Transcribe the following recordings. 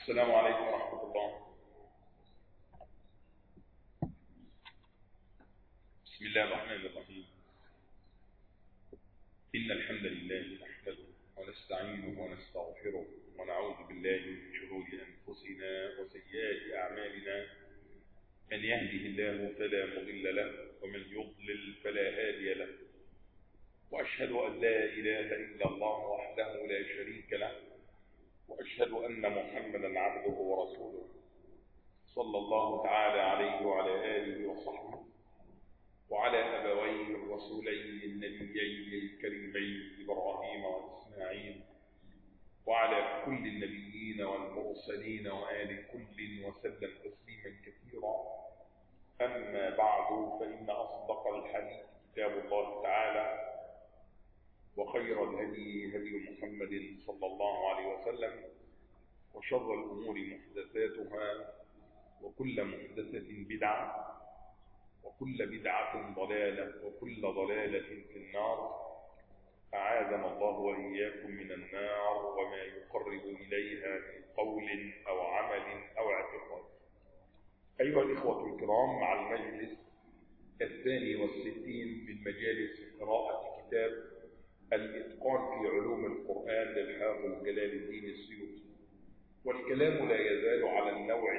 السلام عليكم ورحمة الله. بسم الله الرحمن الرحيم. إن الحمد لله نحمده ونستعينه ونستغفره ونعوذ بالله من شرور أنفسنا وسيئات أعمالنا. من يهده الله فلا مضل له ومن يضلل فلا هادي له، وأشهد أن لا إله إلا الله وحده لا شريك له، وأشهد أن محمدا عبده ورسوله صلى الله تعالى عليه وعلى آله وصحبه وعلى أبويه الرسولين النبيين الكريمين إبراهيم وإسماعيل وعلى كل النبيين والمرسلين وآل كل وسلم تسليما كثيرا. أما بعد، فإن أصدق الحديث كتاب الله تعالى، وخير الهدي هدي محمد صلى الله عليه وسلم، وشر الأمور محدثاتها، وكل محدثة بدعة، وكل بدعة ضلالة، وكل ضلالة في النار. أعاذنا الله وإياكم من النار وما يقرب إليها من قول أو عمل أو اعتقاد. أيها الإخوة الكرام، مع المجلس 62 من مجالس قراءة كتاب الإتقان في علوم القرآن للحافظ جلال الدين السيوطي، والكلام لا يزال على النوع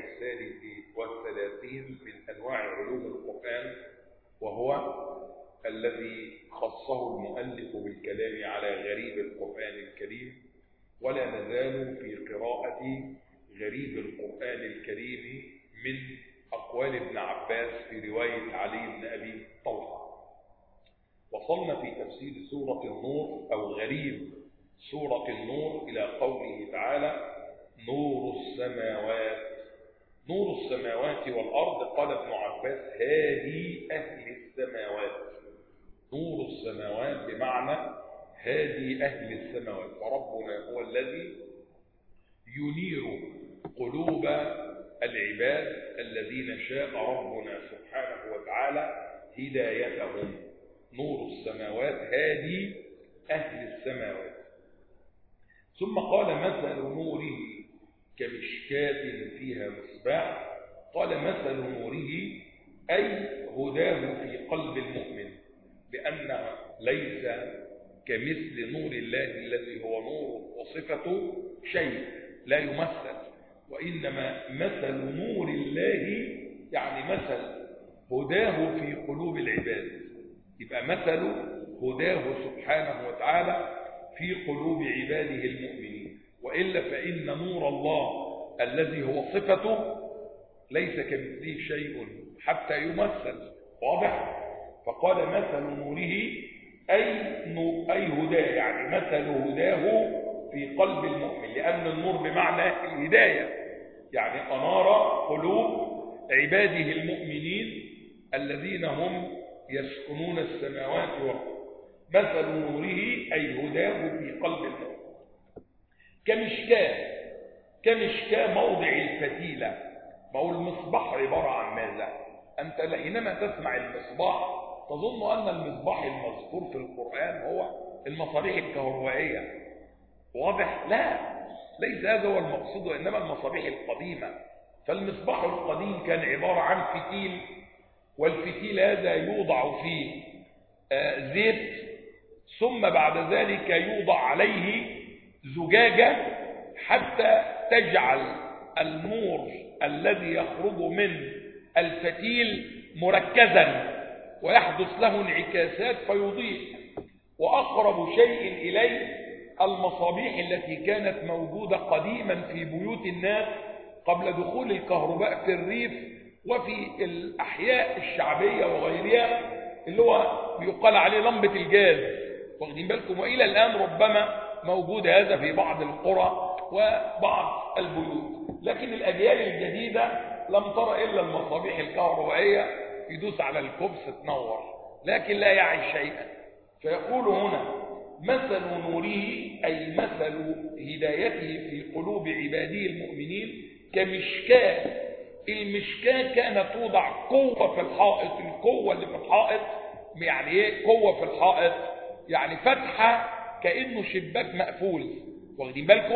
33 من أنواع علوم القرآن، وهو الذي خصه المؤلف بالكلام على غريب القرآن الكريم. ولا نزال في قراءة غريب القرآن الكريم من أقوال ابن عباس في رواية علي بن أبي طلحة. وصلنا في تفسير سورة النور أو غريب سورة النور إلى قوله تعالى: نور السماوات. نور السماوات والأرض، قال ابن عباس: هادي أهل السماوات. نور السماوات بمعنى هادي أهل السماوات، فربنا هو الذي ينير قلوب العباد الذين شاء ربنا سبحانه وتعالى هدايتهم. نور السماوات هادي أهل السماوات. ثم قال: مثل نوره كمشكاة فيها مصباح. قال: مثل نوره أي هداه في قلب المؤمن، بأن ليس كمثل نور الله الذي هو نور وصفته شيء لا يمثل، وإنما مثل نور الله يعني مثل هداه في قلوب العباد. يبقى مثل هداه سبحانه وتعالى في قلوب عباده المؤمنين، وإلا فإن نور الله الذي هو صفته ليس كمثله شيء حتى يمثل. واضح؟ فقال: مثل نوره أي هداه، يعني مثل هداه في قلب المؤمن، لأن النور بمعنى الهداية، يعني أنار قلوب عباده المؤمنين الذين هم يسكنون السماوات والأرض. مثل نوره أي هداه في قلب المؤمن. كمشكاة موضع الفتيلة. ما هو المصباح عبارة عن ماذا؟ أنت حينما تسمع المصباح تظن أن المصباح المذكور في القرآن هو المصابيح الكهربائية. واضح؟ لا، ليس هذا هو المقصود، وإنما المصابيح القديمة. فالمصباح القديم كان عبارة عن فتيل، والفتيل هذا يوضع فيه زيت، ثم بعد ذلك يوضع عليه زجاجة حتى تجعل النور الذي يخرج من الفتيل مركزا ويحدث له انعكاسات فيضيء. وأقرب شيء إليه المصابيح التي كانت موجودة قديما في بيوت الناس قبل دخول الكهرباء في الريف وفي الأحياء الشعبية وغيرها، اللي هو بيقال عليه لمبة الجاز. واخدين بالكم؟ وإلى الآن ربما موجود هذا في بعض القرى وبعض البيوت، لكن الأجيال الجديدة لم ترى إلا المصابيح الكهربائية، يدوس على الكبس تنور، لكن لا يعي شيئا. فيقول هنا: مثل نوره أي مثل هدايته في قلوب عباده المؤمنين كمشكاة. المشكاة كانت توضع قوة في الحائط. القوة اللي في الحائط يعني ايه قوة في الحائط؟ يعني فتحة كأنه شباك مقفول. واخدين بالكم؟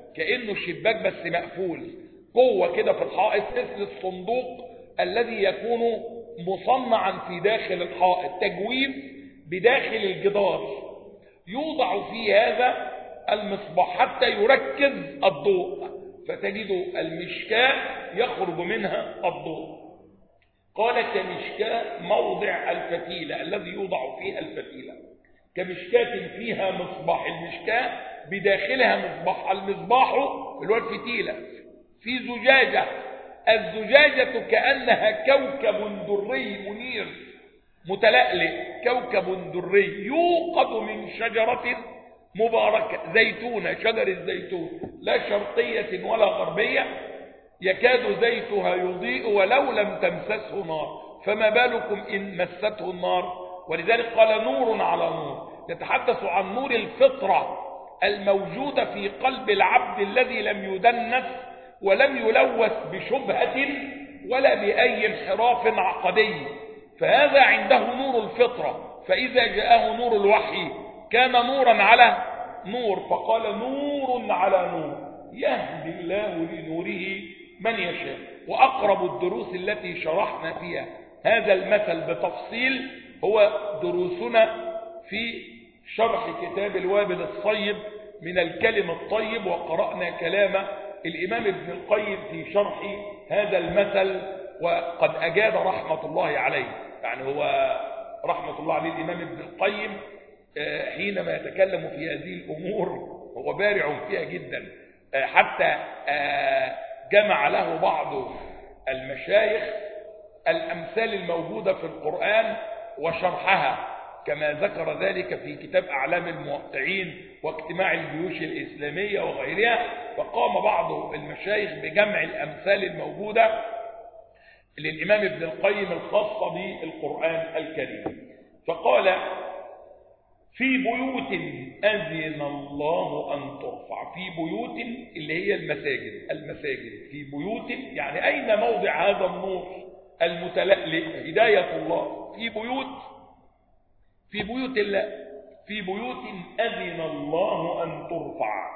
كأنه شباك بس مقفول، قوة كده في الحائط مثل الصندوق الذي يكون مصنعا في داخل الحائط، تجويف بداخل الجدار، يوضع فيه هذا المصباح حتى يركز الضوء، فتجد المشكاة يخرج منها الضوء. قال كمشكاة موضع الفتيلة الذي يوضع فيها الفتيلة، كمشكاة فيها مصباح، المشكاة بداخلها مصباح، المصباح اللي هو الفتيلة في زجاجة، الزجاجة كأنها كوكب دري منير متلألئ، كوكب دري يوقد من شجرة مباركة، زيتونة، شجر الزيتون لا شرقية ولا غربية، يكاد زيتها يضيء ولو لم تمسسه نار، فما بالكم إن مسته النار. ولذلك قال نور على نور، يتحدث عن نور الفطرة الموجودة في قلب العبد الذي لم يدنس ولم يلوث بشبهة ولا بأي انحراف عقدي، فهذا عنده نور الفطرة. فإذا جاءه نور الوحي كان نورا على نور، فقال نور على نور يهدي الله لنوره من يشاء. وأقرب الدروس التي شرحنا فيها هذا المثل بتفصيل هو دروسنا في شرح كتاب الوابل الصيب من الكلم الطيب، وقرأنا كلام الإمام ابن القيم في شرح هذا المثل، وقد أجاد رحمة الله عليه. يعني هو رحمة الله عليه الإمام ابن القيم حينما يتكلم في هذه الأمور هو بارع فيها جدا، حتى جمع له بعض المشايخ الأمثال الموجودة في القرآن وشرحها، كما ذكر ذلك في كتاب أعلام الموقعين واجتماع الجيوش الإسلامية وغيرها. فقام بعض المشايخ بجمع الأمثال الموجودة للإمام ابن القيم الخاصة بالقرآن الكريم، فقال في بيوت أذن الله أن ترفع، في بيوت اللي هي المساجد في بيوت، يعني أين موضع هذا النور المتلألئ هداية الله؟ في بيوت الله، في بيوت أذن الله أن ترفع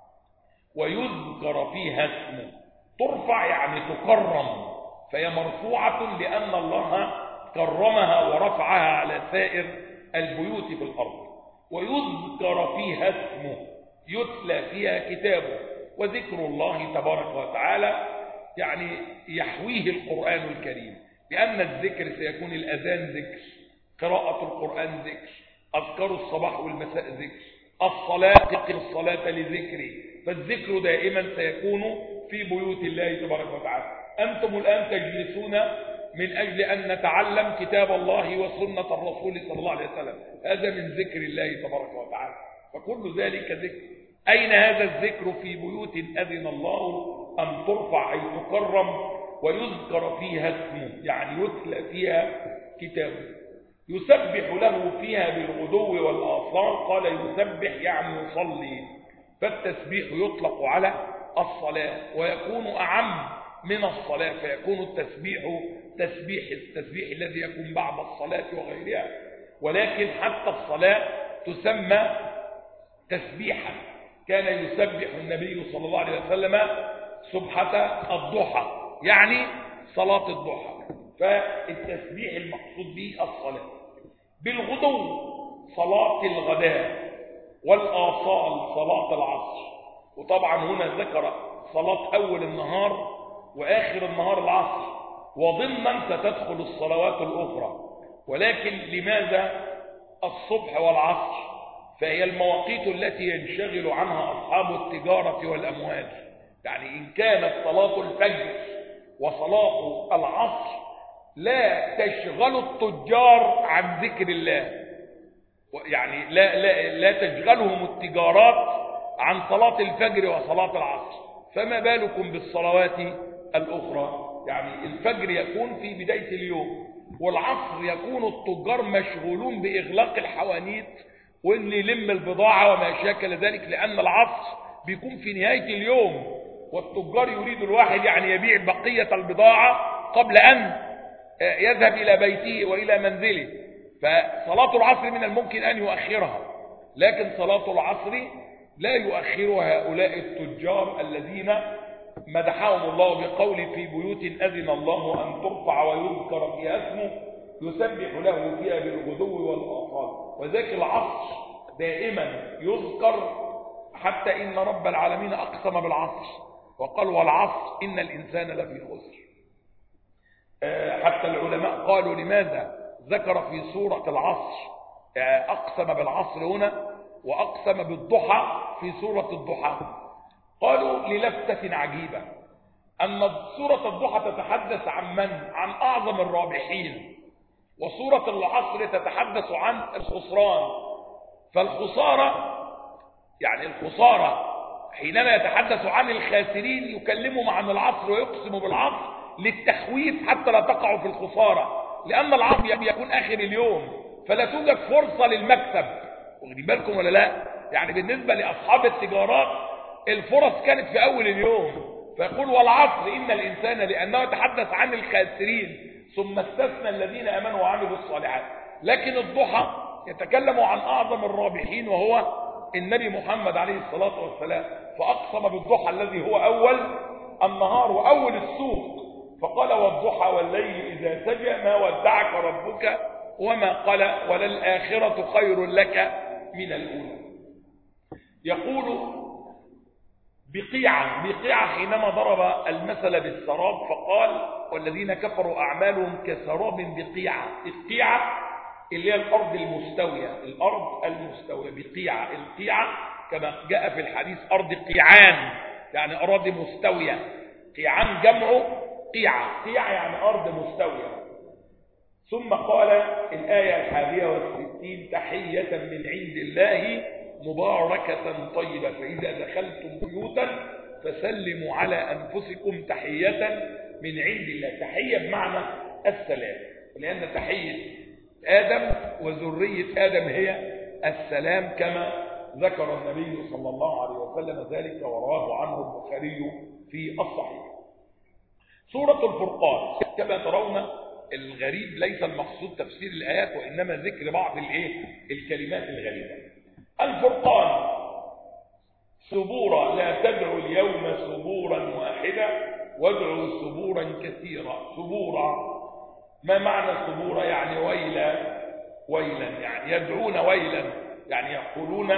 ويذكر فيها اسمه. ترفع يعني تكرم، فهي مرفوعة لأن الله كرمها ورفعها على سائر البيوت في الأرض. ويذكر فيها اسمه، يتلى فيها كتابه، وذكر الله تبارك وتعالى يعني يحويه القرآن الكريم، لأن الذكر سيكون الأذان ذكر، قراءة القرآن ذكر، أذكار الصباح والمساء ذكر، الصلاة لذكري، فالذكر دائما سيكون في بيوت الله تبارك وتعالى. أنتم الآن تجلسون من أجل أن نتعلم كتاب الله وسنة الرسول صلى الله عليه وسلم، هذا من ذكر الله تبارك وتعالى، فكل ذلك ذكر. أين هذا الذكر؟ في بيوت أذن الله أن ترفع أي تكرم ويذكر فيها اسمه، يعني يتلى فيها كتابه، يسبح له فيها بالغدو والآصال. قال يسبح يعني يصلي، فالتسبيح يطلق على الصلاة ويكون أعم من الصلاة، فيكون التسبيح التسبيح الذي يكون بعد الصلاة وغيرها، ولكن حتى الصلاة تسمى تسبيحا. كان يسبح النبي صلى الله عليه وسلم سبحة الضحى، يعني صلاة الضحى، فالتسبيح المقصود به الصلاة. بالغدو صلاة الغداء، والآصال صلاة العصر. وطبعا هنا ذكر صلاة أول النهار وآخر النهار العصر، وضمنا ستدخل الصلوات الأخرى. ولكن لماذا الصبح والعصر؟ فهي المواقيت التي ينشغل عنها أصحاب التجارة والأموال. يعني إن كانت صلاة الفجر وصلاة العصر لا تشغل التجار عن ذكر الله، يعني لا تشغلهم التجارات عن صلاة الفجر وصلاة العصر، فما بالكم بالصلوات الأخرى؟ يعني الفجر يكون في بداية اليوم، والعصر يكون التجار مشغولون بإغلاق الحوانيت وإن يلم البضاعة وما شاكل ذلك، لأن العصر بيكون في نهاية اليوم، والتجار يريد الواحد يعني يبيع بقية البضاعة قبل أن يذهب إلى بيته وإلى منزله. فصلاة العصر من الممكن أن يؤخرها، لكن صلاة العصر لا يؤخر هؤلاء التجار الذين مدحهم الله بقول في بيوت أذن الله أن ترفع ويذكر فيها اسمه يسبح له فيها بالغدو والآصال. وذاك العصر دائما يذكر، حتى إن رب العالمين أقسم بالعصر وقال والعصر إن الإنسان لفي خسر. حتى العلماء قالوا لماذا ذكر في سورة العصر أقسم بالعصر هنا وأقسم بالضحى في سورة الضحى؟ قالوا للفتة عجيبة، أن سورة الضحى تتحدث عن من؟ عن أعظم الرابحين، وسورة العصر تتحدث عن الخسران. فالخسارة يعني الخسارة حينما يتحدث عن الخاسرين يكلمهم عن العصر ويقسم بالعصر للتخويف حتى لا تقعوا في الخسارة، لأن العصر يكون آخر اليوم فلا توجد فرصة للمكسب. واخدين بالكم ولا لا؟ يعني بالنسبة لأصحاب التجارات الفرص كانت في أول اليوم، فيقول والعصر إن الإنسان، لأنه يتحدث عن الخاسرين ثم استثنى الذين آمنوا وعملوا الصالحات. لكن الضحى يتكلم عن أعظم الرابحين وهو النبي محمد عليه الصلاة والسلام، فأقسم بالضحى الذي هو أول النهار وأول السوق، فقال والضحى والليل إذا سجى ما ودعك ربك وما قلى وللآخرة خير لك من الأولى. يقول بقيعة حينما ضرب المثل بالسراب فقال والذين كفروا أعمالهم كسراب بقيعة. القيعة اللي هي الأرض المستوية، الأرض المستوية بقيعة. القيعة كما جاء في الحديث أرض قيعان، يعني أراضي مستوية. قيعان جمعه قيعة، قيعة يعني أرض مستوية. ثم قال الآية 61 تحية من عند الله مباركة طيبة فإذا دخلتم بيوتا فسلموا على أنفسكم تحية من عند الله. تحية بمعنى السلام، لأن تحية آدم وذرية آدم هي السلام كما ذكر النبي صلى الله عليه وسلم ذلك ورواه عنه البخاري في الصحيح. سورة الفرقان كما ترون الغريب ليس المقصود تفسير الآيات وإنما ذكر بعض الكلمات الغريبة. الفرقان سبورا لا تدعوا اليوم سبورا واحدا وادعوا سبورا كثيرا. سبورا ما معنى سبورا؟ يعني ويلا يعني يدعون ويلا، يعني يقولون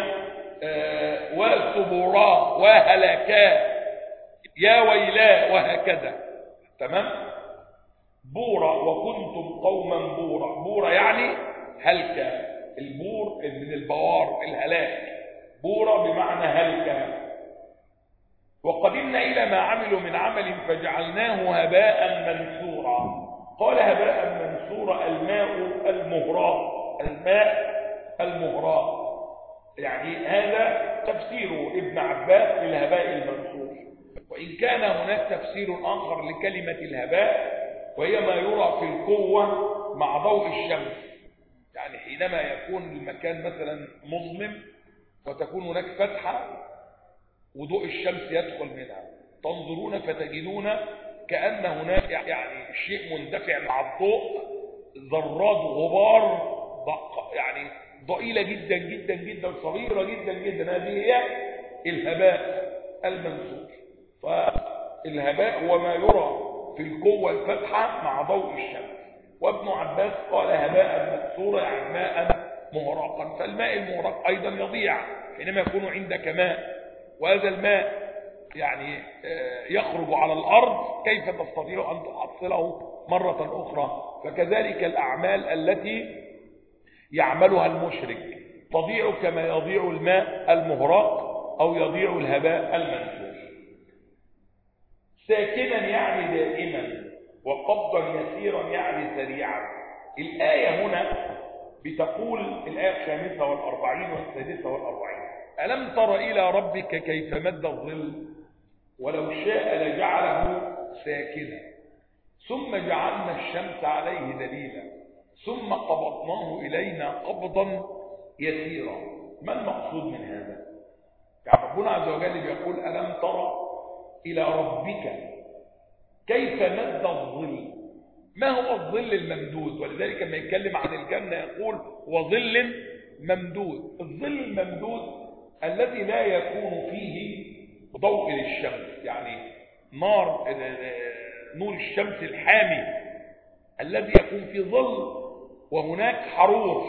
وسبورا وهلكا يا ويلا وهكذا. تمام. بورا وكنتم قوما بورا. بورا يعني هلكا، البور من البوار الهلاك، بورا بمعنى هلكا. وقدمنا إلى ما عملوا من عمل فجعلناه هباء منثورا. قال هباء منثورا الماء المهراق، الماء المهراق، يعني هذا تفسير ابن عباس للهباء المنثور. وإن كان هناك تفسير آخر لكلمة الهباء وهي ما يرى في القوة مع ضوء الشمس، يعني حينما يكون المكان مثلا مظلم وتكون هناك فتحة وضوء الشمس يدخل منها، تنظرون فتجدون كأن هناك يعني شيء مندفع مع الضوء، ذرات غبار يعني ضئيلة جدا جدا جدا، صغيرة جدا جدا. هذه هي الهباء المنثور. فالهباء هو ما يرى في القوة الفتحة مع ضوء الشمس. وابن عباس قال هباء منثورا يعني ماء مهراقا. فالماء المهراق أيضا يضيع حينما يكون عندك ماء، وهذا الماء يعني يخرج على الأرض، كيف تستطيع أن تحصله مرة أخرى؟ فكذلك الأعمال التي يعملها المشرك تضيع كما يضيع الماء المهراق أو يضيع الهباء المنثور. ساكنا يعني دائما، وقبضا يسيرا يعني سريعا. الآية هنا بتقول الآية 45 و46 ألم تر إلى ربك كيف مد الظل ولو شاء لجعله ساكنا ثم جعلنا الشمس عليه دليلا ثم قبضناه إلينا قبضا يسيرا. ما المقصود من هذا؟ يعني ربنا عز وجل بيقول ألم تر إلى ربك كيف مد الظل. ما هو الظل الممدود؟ ولذلك لما يتكلم عن الجنة يقول وظل ممدود. الظل الممدود الذي لا يكون فيه ضوء للشمس، يعني نور الشمس الحامي الذي يكون فيه ظل وهناك حرور.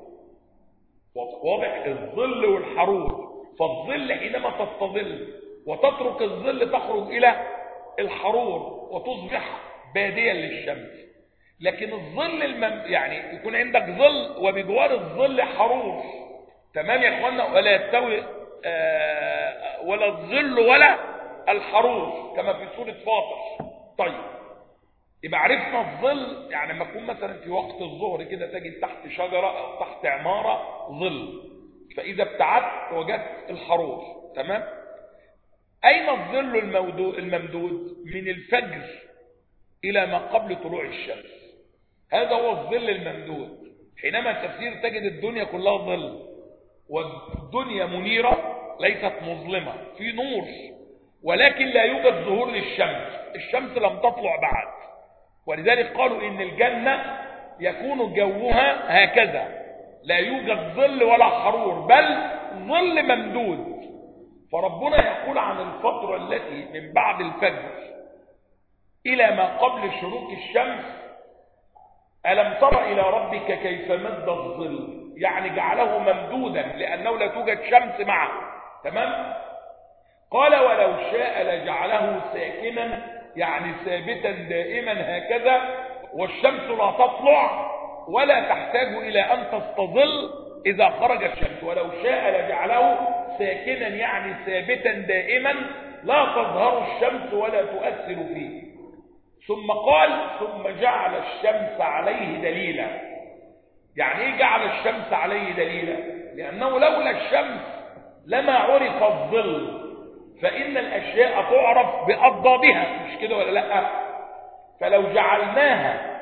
واضح؟ الظل والحرور. فالظل حينما تستظل وتترك الظل تخرج إلى الحرور وتصبح باديا للشمس. لكن الظل يعني يكون عندك ظل وبجوار الظل حرور. تمام يا اخوانا؟ ولا يستوي ولا الظل ولا الحرور كما في سورة فاطر. طيب، يبقى عرفنا الظل، يعني لما تكون مثلا في وقت الظهر كده تجد تحت شجرة أو تحت عمارة ظل، فإذا ابتعدت وجدت الحرور. تمام؟ أين الظل الممدود؟ من الفجر إلى ما قبل طلوع الشمس. هذا هو الظل الممدود. حينما تسير تجد الدنيا كلها ظل، والدنيا منيرة ليست مظلمة، في نور، ولكن لا يوجد ظهور للشمس. الشمس لم تطلع بعد، ولذلك قالوا إن الجنة يكون جوها هكذا، لا يوجد ظل ولا حرور، بل ظل ممدود. فربنا يقول عن الفترة التي من بعد الفجر إلى ما قبل شروق الشمس: ألم تر إلى ربك كيف مد الظل، يعني جعله ممدودا لأنه لا توجد شمس معه. تمام؟ قال: ولو شاء لجعله ساكنا، يعني ثابتا دائما هكذا، والشمس لا تطلع ولا تحتاج إلى أن تستظل إذا خرج الشمس. ولو شاء لجعله ساكنا، يعني ثابتا دائما لا تظهر الشمس ولا تؤثر فيه. ثم قال: ثم جعل الشمس عليه دليلا. يعني ايه جعل الشمس عليه دليلا؟ لأنه لولا الشمس لما عرف الظل، فإن الأشياء تعرف بأضدادها، مش كده ولا لا؟ فلو جعلناها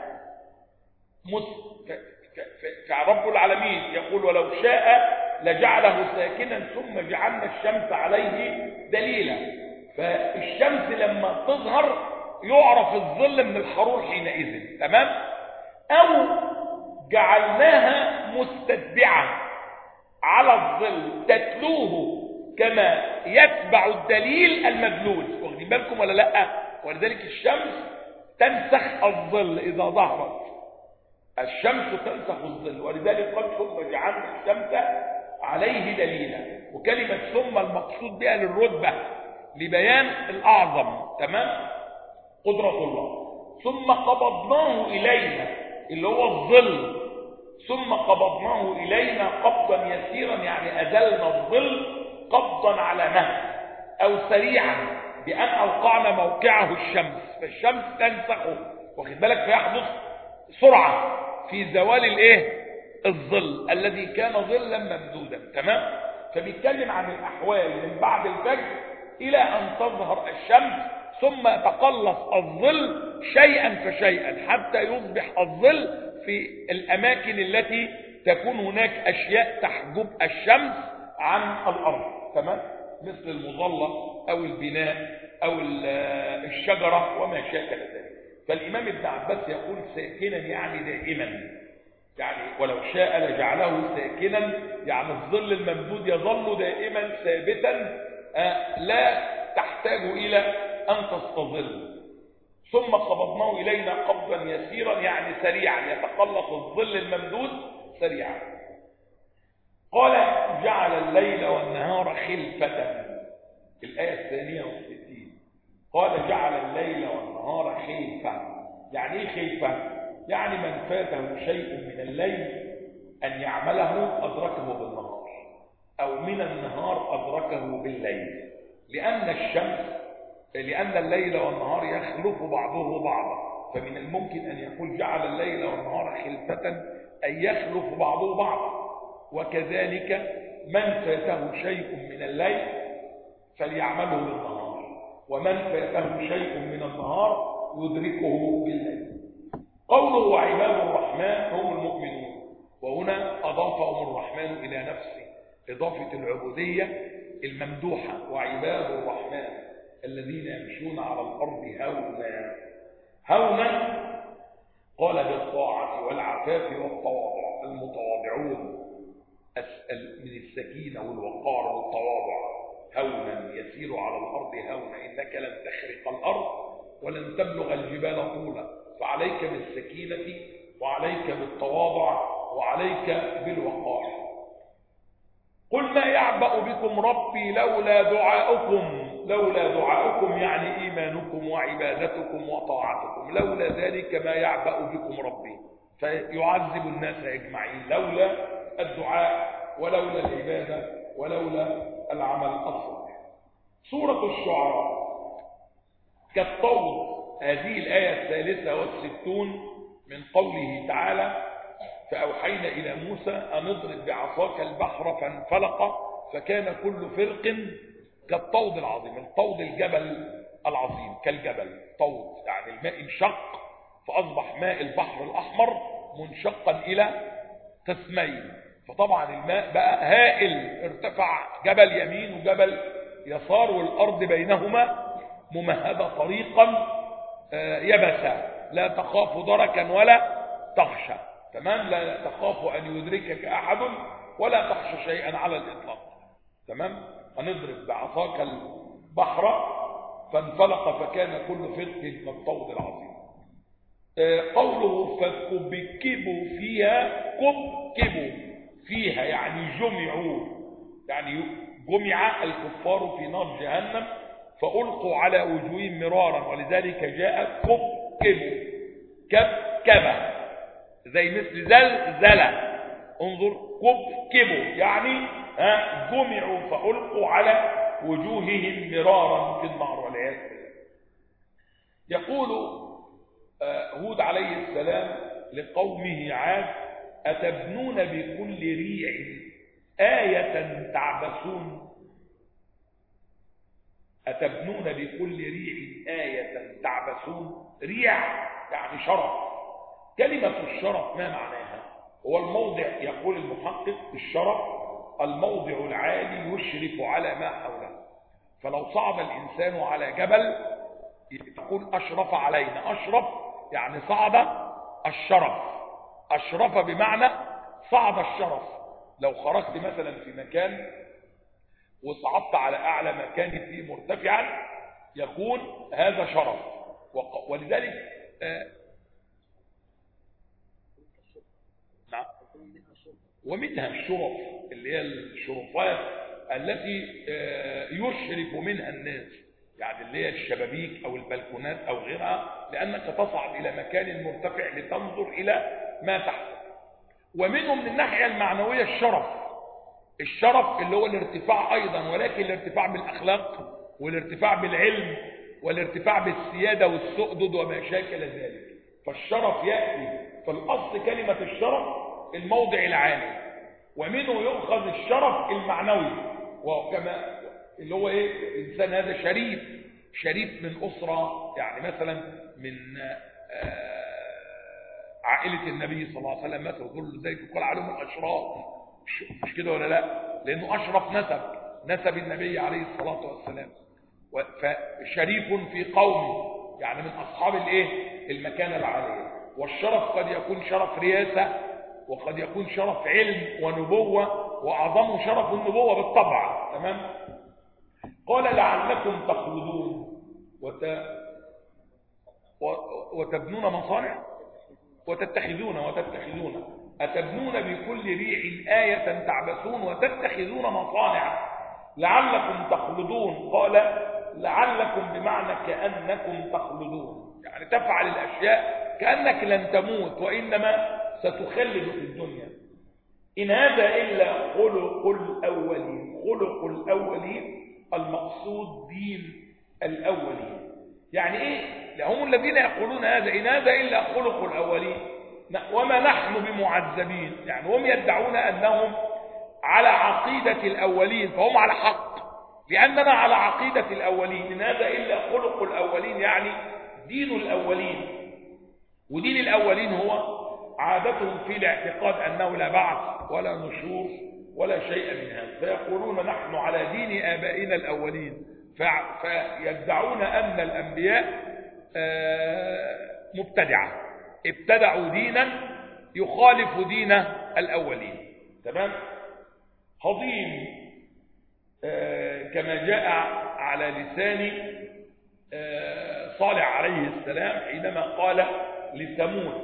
رب العالمين يقول: ولو شاء لجعله ساكنا ثم جعلنا الشمس عليه دليلا. فالشمس لما تظهر يعرف الظل من الحرور حينئذ. تمام؟ أو جعلناها مستتبعة على الظل تتلوه كما يتبع الدليل المدلول. واخدين بالكم ولا لا؟ ولذلك الشمس تنسخ الظل إذا ظهرت. الشمس تنسخ الظل، ولذلك قال: ثم جعلنا الشمس عليه دليلا. وكلمة ثم المقصود بها للرتبة، لبيان الأعظم. تمام؟ قدرة الله. ثم قبضناه إلينا، اللي هو الظل. ثم قبضناه إلينا قبضا يسيرا، يعني أزلنا الظل قبضا على مهل أو سريعا، بأن أوقعنا موقعه الشمس، فالشمس تنسخه. واخد بالك؟ فيحدث سرعة في زوال الظل الذي كان ظلا ممدودا. تمام؟ فبيتكلم عن الأحوال من بعد الفجر إلى أن تظهر الشمس، ثم يتقلص الظل شيئا فشيئا حتى يصبح الظل في الأماكن التي تكون هناك أشياء تحجب الشمس عن الأرض. تمام؟ مثل المظلة أو البناء أو الشجرة وما شاكل ذلك. فالإمام ابن عباس يقول: ساكنا يعني دائما، يعني ولو شاء لجعله ساكنا، يعني الظل الممدود يظل دائما ثابتا، لا تحتاج إلى أن تستظل. ثم قبضناه إلينا قبضا يسيرا، يعني سريعا، يتقلص الظل الممدود سريعا. قال: جعل الليل والنهار خلفة. الآية 62 قال: جعل الليل والنهار خلفة. يعني ايه خلفة؟ يعني من فاته شيء من الليل أن يعمله أدركه بالنهار، أو من النهار أدركه بالليل، لأن الليل والنهار يخلف بعضه بعضا. فمن الممكن أن يقول: جعل الليل والنهار خلفة، أن يخلف بعضه بعضا. وكذلك من فاته شيء من الليل فليعمله بالنهار، ومن فاته شيء من النهار يدركه بالليل. قوله: وعباد الرحمن هم المؤمنون، وهنا أضافهم الرحمن إلى نفسه إضافة العبودية الممدوحة. وعباد الرحمن الذين يمشون على الأرض هونا. هونا قال: بالطاعة والعفاف والتواضع، المتواضعون. من السكينة والوقار والتواضع، هونا يسير على الأرض هونا، إنك لن تخرق الأرض ولن تبلغ الجبال طولا، فعليك بالسكينة وعليك بالتواضع وعليك بالوقار. قل ما يعبأ بكم ربي لولا دعاؤكم، لولا دعاؤكم يعني إيمانكم وعبادتكم وطاعتكم، لولا ذلك ما يعبأ بكم ربي، فيعذب الناس أجمعين لولا الدعاء ولولا العبادة ولولا العمل الصالح. سورة الشعراء كالطود، هذه الآية 63 من قوله تعالى: فأوحينا إلى موسى أن اضرب بعصاك البحر فانفلق فكان كل فرق كالطود العظيم. الطود الجبل العظيم، كالجبل طود يعني الماء انشق، فأصبح ماء البحر الأحمر منشقا إلى قسمين، فطبعا الماء بقى هائل، ارتفع جبل يمين وجبل يسار، والأرض بينهما ممهدة طريقا يبسا، لا تخاف دركا ولا تخشى، تمام، لا تخاف أن يدركك أحد ولا تخشى شيئا على الإطلاق، تمام. هنضرب بعصاك البحر فانفلق فكان كل فرق كالطود العظيم. قوله فكبكبوا فيها، كبكبوا فيها يعني جمعوا، يعني جمع الكفار في نار جهنم فألقوا على وجوههم مرارا، ولذلك جاء كبكبوا، كبكبة زي مثل زلزلة، انظر كبكبوا يعني جمعوا فألقوا على وجوههم مرارا في النار والعياذ بالله. يقول هود عليه السلام لقومه عاد: أتبنون بكل ريع آية تعبثون، أتبنون بكل ريع آية تعبثون. ريع يعني شرف. كلمة الشرف ما معناها؟ هو الموضع، يقول المحقق الشرف الموضع العالي يشرف على ما حوله، فلو صعد الإنسان على جبل تقول أشرف علينا، أشرف يعني صعد الشرف، أشرف بمعنى صعد الشرف. لو خرجت مثلا في مكان وصعدت على أعلى مكان فيه مرتفعا يكون هذا شرف، ولذلك نعم، ومنها الشرف اللي هي الشرفات التي يشرف منها الناس، يعني اللي هي الشبابيك أو البلكونات أو غيرها، لأنك تصعد إلى مكان مرتفع لتنظر إلى ما تحت. ومنه من الناحية المعنوية الشرف، الشرف اللي هو الارتفاع أيضا، ولكن الارتفاع بالأخلاق والارتفاع بالعلم والارتفاع بالسيادة والسؤدد وما شاكل ذلك. فالشرف يأتي في الأصل كلمة الشرف الموضع العالي، ومنه يؤخذ الشرف المعنوي، وكما اللي هو ايه، الانسان هذا شريف، شريف من اسره، يعني مثلا من عائله النبي صلى الله عليه وسلم مثلا، يقول ذلك يقال عليهم الاشراف، مش كده ولا لا؟ لانه اشرف نسب النبي عليه الصلاه والسلام، فشريف في قومه يعني من اصحاب الايه، المكانه العاليه. والشرف قد يكون شرف رياسه، وقد يكون شرف علم ونبوه، واعظم شرف النبوه بالطبع، تمام. قال لعلكم تخلدون وتبنون مصانع وتتخذون أتبنون بكل ريع آية تعبثون وتتخذون مصانع لعلكم تخلدون. قال لعلكم بمعنى كأنكم تخلدون، يعني تفعل الأشياء كأنك لن تموت وإنما ستخلد في الدنيا. إن هذا إلا خلق الأولين. خلق الأولين المقصود دين الأولين. يعني إيه؟ هم الذين يقولون هذا، إن هذا إلا خلق الأولين وما نحن بمعذبين، يعني هم يدعون أنهم على عقيدة الأولين، فهم على حق لأننا على عقيدة الأولين. إن هذا إلا خلق الأولين يعني دين الأولين، ودين الأولين هو عادتهم في الاعتقاد أنه لا بعث ولا نشور ولا شيء من هذا، فيقولون نحن على دين آبائنا الأولين، فيدعون أن الأنبياء مبتدعة، ابتدعوا دينا يخالف دين الأولين، تمام. هضيم كما جاء على لسان صالح عليه السلام حينما قال لثمود.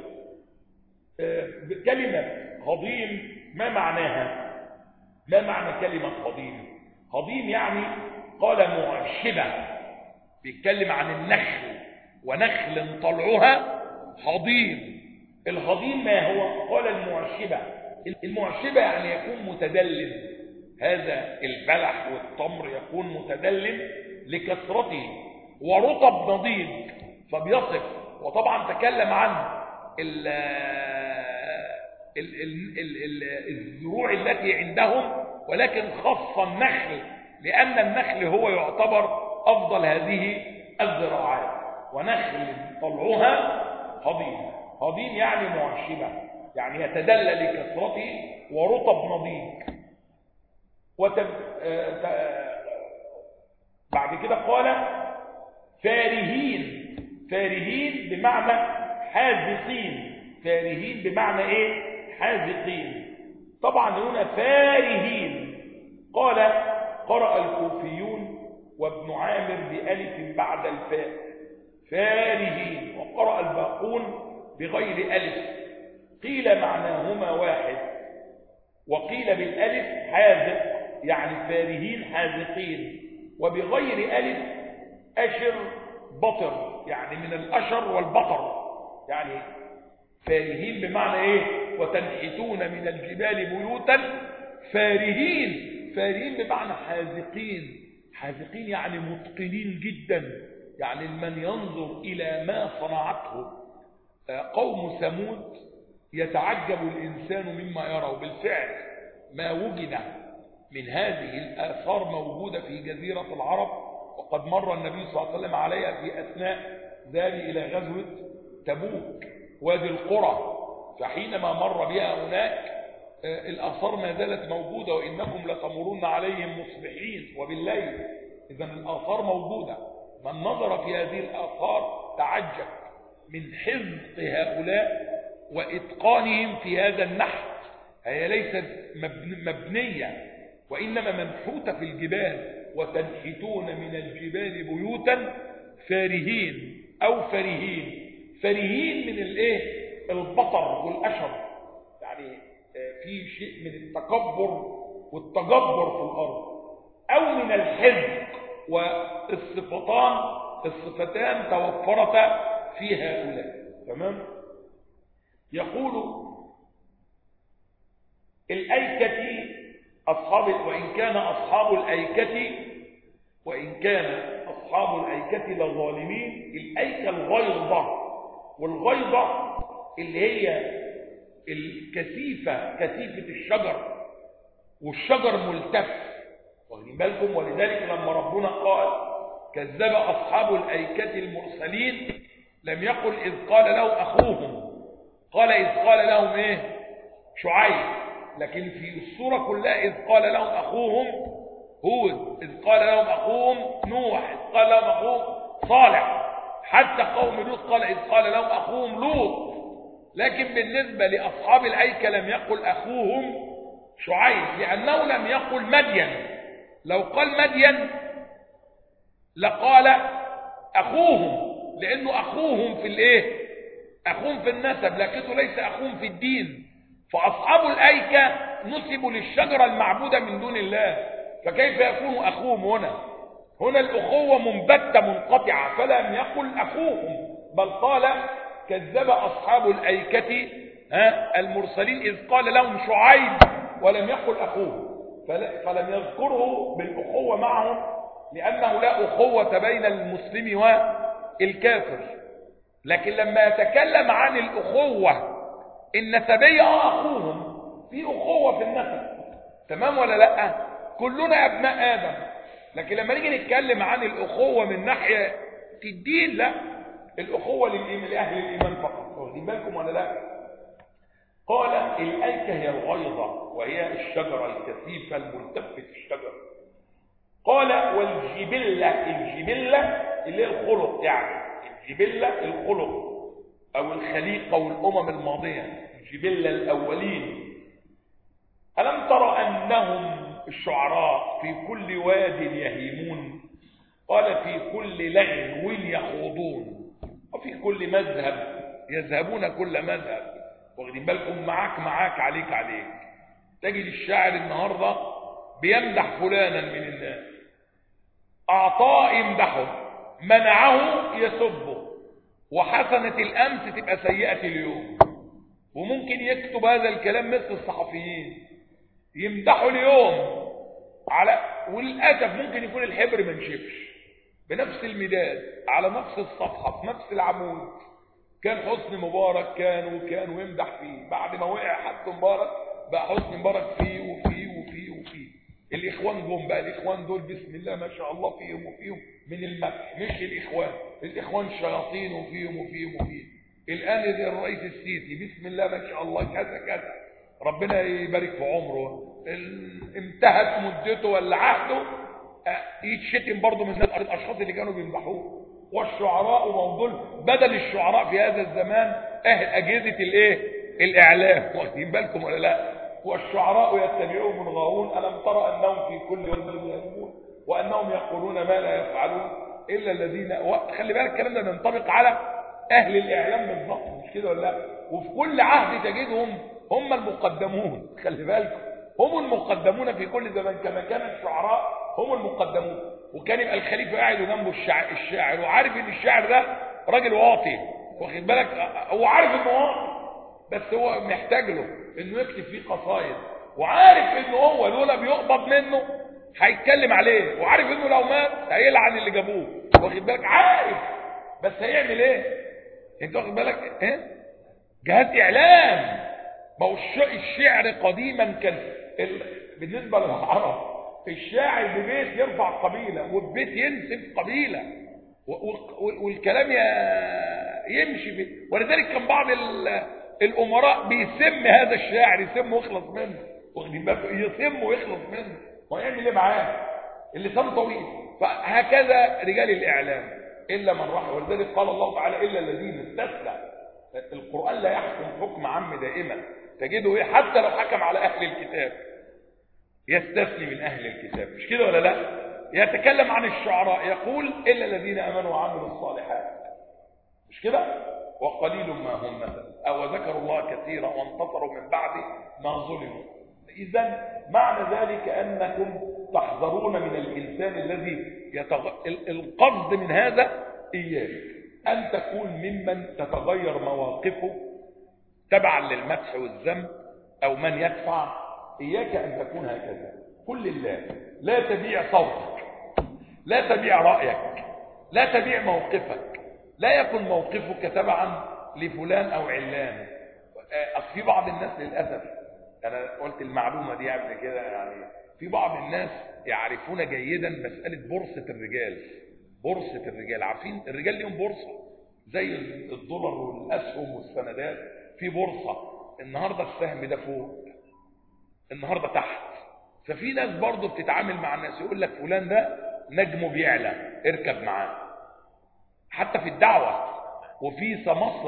كلمة هضيم ما معناها؟ ما معنى كلمة هضيم؟ هضيم يعني قال معشبة، بيتكلم عن النخل، ونخل طلعها هضيم. الهضيم ما هو؟ قال المعشبة. المعشبة يعني يكون متدلل، هذا البلح والتمر يكون متدلل لكثرته، ورطب نضيج فبيصف. وطبعا تكلم عن الزروع التي عندهم، ولكن خص النخل لأن النخل هو يعتبر أفضل هذه الزراعات. ونخل طلعها هضيم. هضيم يعني معشبة، يعني يتدلل لكثرته ورطب نضيج. بعد كده قال فارهين. فارهين بمعنى حاذقين. فارهين بمعنى ايه؟ حاذقين. طبعا هنا فارهين قال قرأ الكوفيون وابن عامر بألف بعد الفاء فارهين، وقرأ الباقون بغير ألف. قيل معناهما واحد، وقيل بالألف حاذق يعني فارهين حاذقين، وبغير ألف أشر بطر يعني من الأشر والبطر، يعني فارهين بمعنى ايه؟ وتنحتون من الجبال بيوتا فارهين. فارهين بمعنى حاذقين. حاذقين يعني متقنين جدا، يعني من ينظر إلى ما صنعته قوم ثمود يتعجب الإنسان مما يرى. بالفعل ما وجد من هذه الآثار موجودة في جزيرة العرب، وقد مر النبي صلى الله عليه وسلم عليها في أثناء ذهاب إلى غزوة تبوك وادي القرى، فحينما مر بها هناك الآثار ما زالت موجودة، وإنكم لتمرون عليهم مصبحين وبالليل. إذا الآثار موجودة. من نظر في هذه الآثار تعجب من حذق هؤلاء وإتقانهم في هذا النحت. هي ليست مبنية، وإنما منحوتة في الجبال. وتنحتون من الجبال بيوتا فارهين أو فرهين. فرهين من الايه؟ البطر والأشر، يعني في شيء من التكبر والتجبر في الأرض، أو من الحذق. والصفتان توفرتا في هؤلاء. تمام؟ يقول الأيكة أصحاب، وإن كان أصحاب الأيكة لظالمين. الأيكة الغيضة، والغيضة اللي هي الكثيفة، كثيفة الشجر، والشجر ملتف، واخدين بالكم؟ ولذلك لما ربنا قال كذب أصحاب الأيكة المرسلين لم يقل إذ قال لهم أخوهم، قال إذ قال لهم إيه؟ شعيب. لكن في السورة كلها إذ قال لهم أخوهم هود، إذ قال لهم أخوهم نوح، إذ قال لهم أخوهم صالح، حتى قوم لوط قال إذ قال لهم أخوهم لوط. لكن بالنسبة لأصحاب الأيكة لم يقل أخوهم شعيب، لأنه لم يقل مدين. لو قال مدين لقال أخوهم، لأنه أخوهم في الإيه؟ أخوهم في النسب، لكنه ليس أخوهم في الدين. فأصحاب الأيكة نسبوا للشجرة المعبودة من دون الله، فكيف يكون أخوهم هنا الأخوة منبتة منقطعة، فلم يقل أخوهم، بل قال كذب أصحاب الأيكة المرسلين إذ قال لهم شعيب، ولم يقل أخوهم، فلم يذكره بالأخوة معهم، لأنه لا أخوة بين المسلم والكافر. لكن لما يتكلم عن الأخوة النسبية أخوهم، في أخوة في النسب، تمام ولا لا؟ كلنا أبناء آدم. لكن لما نيجي نتكلم عن الأخوة من ناحية الدين، لا، الأخوة لأهل الإيمان فقط. واخدين بالكم ولا لا؟ قال الأيكة هي الغيضة، وهي الشجرة الكثيفة الملتفة الشجر. قال والجبلة، الجبلة اللي هي الخلق، يعني الجبلة الخلق أو الخليقة والأمم الماضية، الجبلة الأولين. ألم تر أنهم الشعراء في كل واد يهيمون، قال في كل لغو يخوضون، وفي كل مذهب يذهبون كل مذهب. واخدين بالكم؟ معاك عليك. تجد الشاعر النهارده بيمدح فلانا من الناس، اعطاه يمدحه، منعه يسبه، وحسنة الامس تبقى سيئة اليوم. وممكن يكتب هذا الكلام مثل الصحفيين، يمدحوا اليوم وللاسف ممكن يكون الحبر ما نشفش بنفس المداد على نفس الصفحه في نفس العمود. كان حسني مبارك كان ويمدح فيه، بعد ما وقع حتى مبارك بقى حسني مبارك فيه وفيه. الاخوان جم بقى، الاخوان دول بسم الله ما شاء الله فيهم من المدح، مش الاخوان شياطين وفيهم. الان الرئيس السيسي بسم الله ما شاء الله كذا، ربنا يبارك في عمره، انتهت مدته ولا عهده يتشتم برضه من الاشخاص اللي كانوا بيمدحوه. والشعراء موضوع بدل الشعراء في هذا الزمان اجهزه الاعلام، واخدين بالكم ولا لا؟ والشعراء يتبعوهم الغاوون، الم ترى انهم في كل واد يهيمون وانهم يقولون ما لا يفعلون الا الذين. خلي بالك الكلام ده بينطبق على اهل الاعلام بالضبط، مش كده ولا لا؟ وفي كل عهد تجدهم هم المقدمون، خلي بالكم، هم المقدمون في كل زمان، كما كان الشعراء هم المقدمون. وكان يبقى الخليفه قاعد جنبه الشاعر، وعارف ان الشاعر ده راجل واطي، واخد بالك؟ هو عارف انه واطي، بس هو محتاج له انه يكتب فيه قصايد، وعارف انه هو لولا بيقبض منه هيتكلم عليه، وعارف انه لو مات هيلعن اللي جابوه، واخد بالك؟ عارف، بس هيعمل ايه؟ انت واخد بالك؟ جهاز اعلام. ما هو الشعر قديما كان بالنسبه للعرب الشاعر ببيت يرفع قبيله، وببيت ينسب قبيله، والكلام يمشي فيه. ولذلك كان بعض الامراء بيسم هذا الشاعر، يسمه ويخلص منه، واخدين بالكم؟ يسمه ويخلص منه، ما يعمل ايه معاه؟ اللسان طويل. فهكذا رجال الاعلام الا من رحم. ولذلك قال الله تعالى الا الذين استثنى. القران لا يحكم حكم عام دائما، تجده حتى لو حكم على اهل الكتاب يستثني من اهل الكتاب، مش كده ولا لا؟ يتكلم عن الشعراء يقول الا الذين امنوا وعملوا الصالحات، مش كده؟ وقليل ما هم مثلا، او ذكروا الله كثيرا وانتصروا من بعد ما ظلموا. اذا معنى ذلك انكم تحذرون من الانسان الذي القصد من هذا اياك ان تكون ممن تتغير مواقفه تبعا للمدح والذم او من يدفع. إياك أن تكون هكذا. قل لله، لا تبيع صوتك، لا تبيع رأيك، لا تبيع موقفك، لا يكن موقفك تبعا لفلان أو علان. في بعض الناس للأسف، أنا قلت المعلومة دي قبل كده، يعني في بعض الناس يعرفون جيدا مسألة بورصة الرجال. بورصة الرجال، عارفين الرجال ليهم بورصة زي الدولار والأسهم والسندات، في بورصة. النهاردة السهم ده فوق، النهاردة تحت. ففي ناس برضو بتتعامل مع الناس، يقول لك فلان ده نجمه بيعلى اركب معاه، حتى في الدعوة. وفي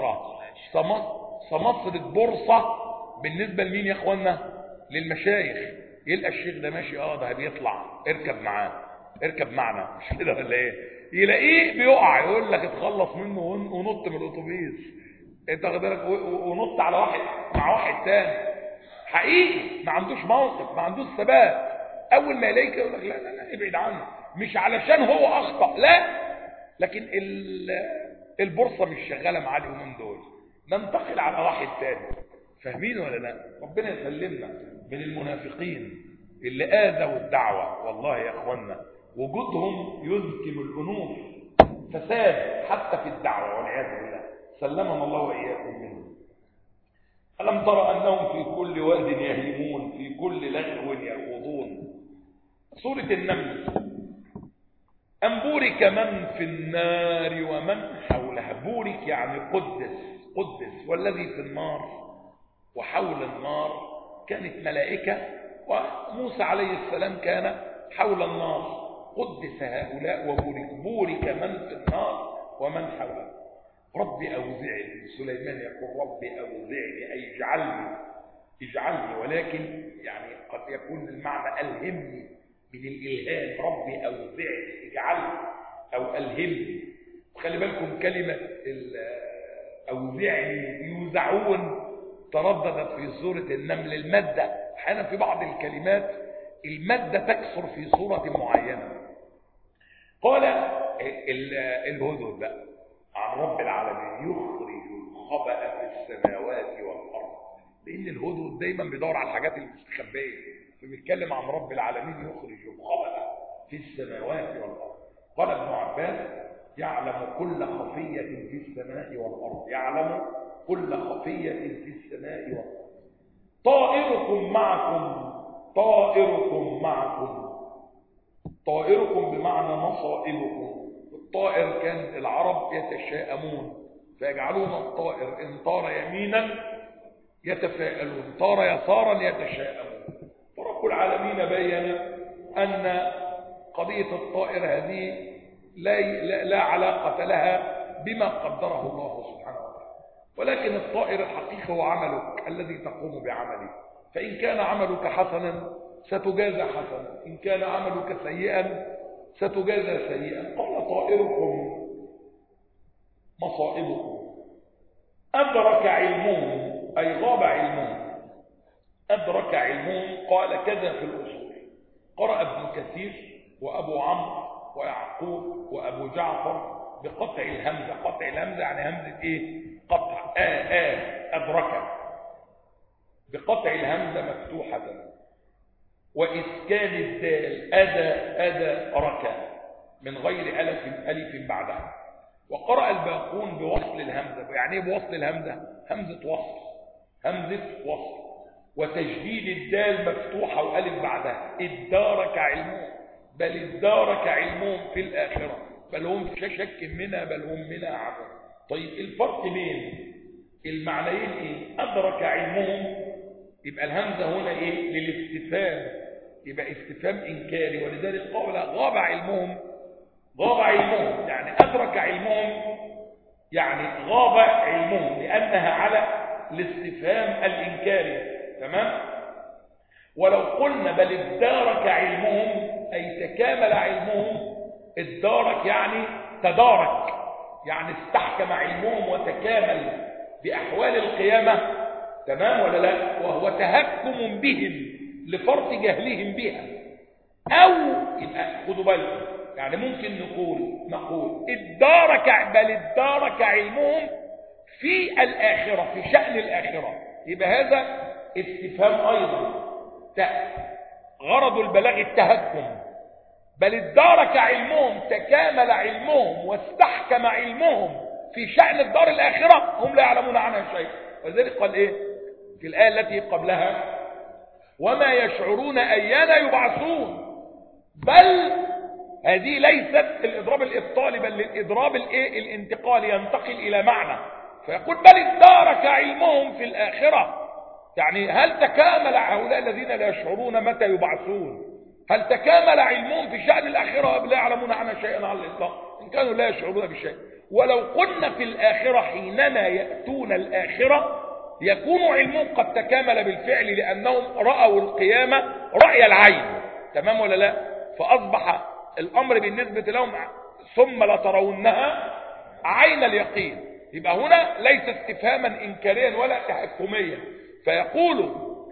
سمسرة بورصة بالنسبة لمين يا اخوانا؟ للمشايخ. يلقى الشيخ ده ماشي، ده بيطلع، اركب معاه، اركب معنا، مش كده ولا ايه؟ يلاقيه بيقع، يقول لك اتخلص منه ونط من الاتوبيس، انت واخد بالك؟ ونط على واحد مع واحد تاني. حقيقي ما عندوش موقف، ما عندوش ثبات. اول ما يلاقيك يقول لك لا ابعد عنه، مش علشان هو اخطا، لا، لكن البورصه مش شغاله معاه اليومين دول، ننتقل على واحد تاني. فاهمين ولا لا؟ ربنا يسلمنا من المنافقين اللي اذوا الدعوه. والله يا اخوانا وجودهم يذكم الانوف، فساد حتى في الدعوه والعياذ بالله، سلمنا الله واياكم منه. ألم ترى أنهم في كل واد يهيمون في كل لغو يخوضون. سورة النمل. أم بورك من في النار ومن حولها. بورك يعني قدس، والذي في النار وحول النار كانت ملائكة، وموسى عليه السلام كان حول النار. قدس هؤلاء بورك من في النار ومن حولها. ربي أوزعني، سليمان يقول ربي أوزعني أي اجعلني، ولكن يعني قد يكون المعنى ألهمني من الإلهام، ربي أوزعني اجعلني أو ألهمني. وخلي بالكم كلمة أوزعني يوزعون ترددت في سورة النمل. المادة أحيانا في بعض الكلمات المادة تكثر في صورة معينة. قال الهدهد بقى عن رب العالمين يخرج الخبأ في السماوات والأرض، لأن الهدهد دايما بيدور على الحاجات المستخبية، فبيتكلم عن رب العالمين يخرج الخبأ في السماوات والأرض. قال ابن عباس يعلم كل خفية في السماء والأرض، يعلم كل خفية في السماء والأرض. طائركم معكم، طائركم معكم، طائركم بمعنى مصائبكم. الطائر كان العرب يتشاءمون فيجعلون الطائر إن طار يمينا يتفاءلون، طار يسارا يتشاءمون. فرب العالمين بين أن قضية الطائر هذه لا علاقة لها بما قدره الله سبحانه وتعالى، ولكن الطائر الحقيقي هو عملك الذي تقوم بعمله، فإن كان عملك حسنا ستجازى حسنا، إن كان عملك سيئا ستجازى سيئا. قال طائركم مصائبكم. أدرك علمهم أي غاب علمهم، أدرك علمهم. قال كذا في الأصول، قرأ ابن كثير وأبو عمرو ويعقوب وأبو جعفر بقطع الهمزة. قطع الهمزة يعني همزة إيه؟ قطع. أدرك بقطع الهمزة مفتوحة وإسكان الدال أدرك من غير ألف بعدها. وقرأ الباقون بوصل الهمزة. يعني إيه بوصل الهمزة؟ همزة وصل، همزة وصل، وتجديد الدال مفتوحة وألف بعدها. ادارك علمهم، بل ادارك علمهم في الآخرة، بل هم في شك منها، بل هم منها عبد. طيب الفرق بين المعنيين إيه؟ أدرك علمهم يبقى الهمزة هنا إيه؟ للاستفهام، يبقى استفهام إنكاري، ولذلك قال غاب علمهم. غاب علمهم يعني أدرك علمهم، يعني غاب علمهم لأنها على الاستفهام الإنكاري. تمام؟ ولو قلنا بل ادارك علمهم أي تكامل علمهم. ادارك يعني تدارك، يعني استحكم علمهم وتكامل بأحوال القيامة. تمام ولا لا؟ وهو تهكم بهم لفرط جهلهم بها. أو يبقى خدوا بالكم، يعني ممكن نقول ادارك، بل ادارك علمهم في الآخرة، في شأن الآخرة. يبقى هذا استفهام أيضا، غرض البلاغ التهكم. بل ادارك علمهم، تكامل علمهم واستحكم علمهم في شأن الدار الآخرة، هم لا يعلمون عنها شيء. وذلك قال إيه في الآية التي قبلها؟ وما يشعرون أيان يبعثون. بل هذه ليست الإضراب الإبطالي، بل الإضراب الانتقالي، ينتقل إلى معنى. فيقول بل ادارك علمهم في الآخرة، يعني هل تكامل هؤلاء الذين لا يشعرون متى يبعثون؟ هل تكامل علمهم في شأن الآخرة لا يعلمون عنها شيئا على الإطلاق إن كانوا لا يشعرون بشيء؟ ولو قلنا في الآخرة حينما يأتون الآخرة يكون علمهم قد تكامل بالفعل، لأنهم رأوا القيامة رأي العين. تمام ولا لا؟ فأصبح الأمر بالنسبة لهم ثم لترونها عين اليقين. يبقى هنا ليس استفهاما إنكاريا ولا تحكميا. فيقول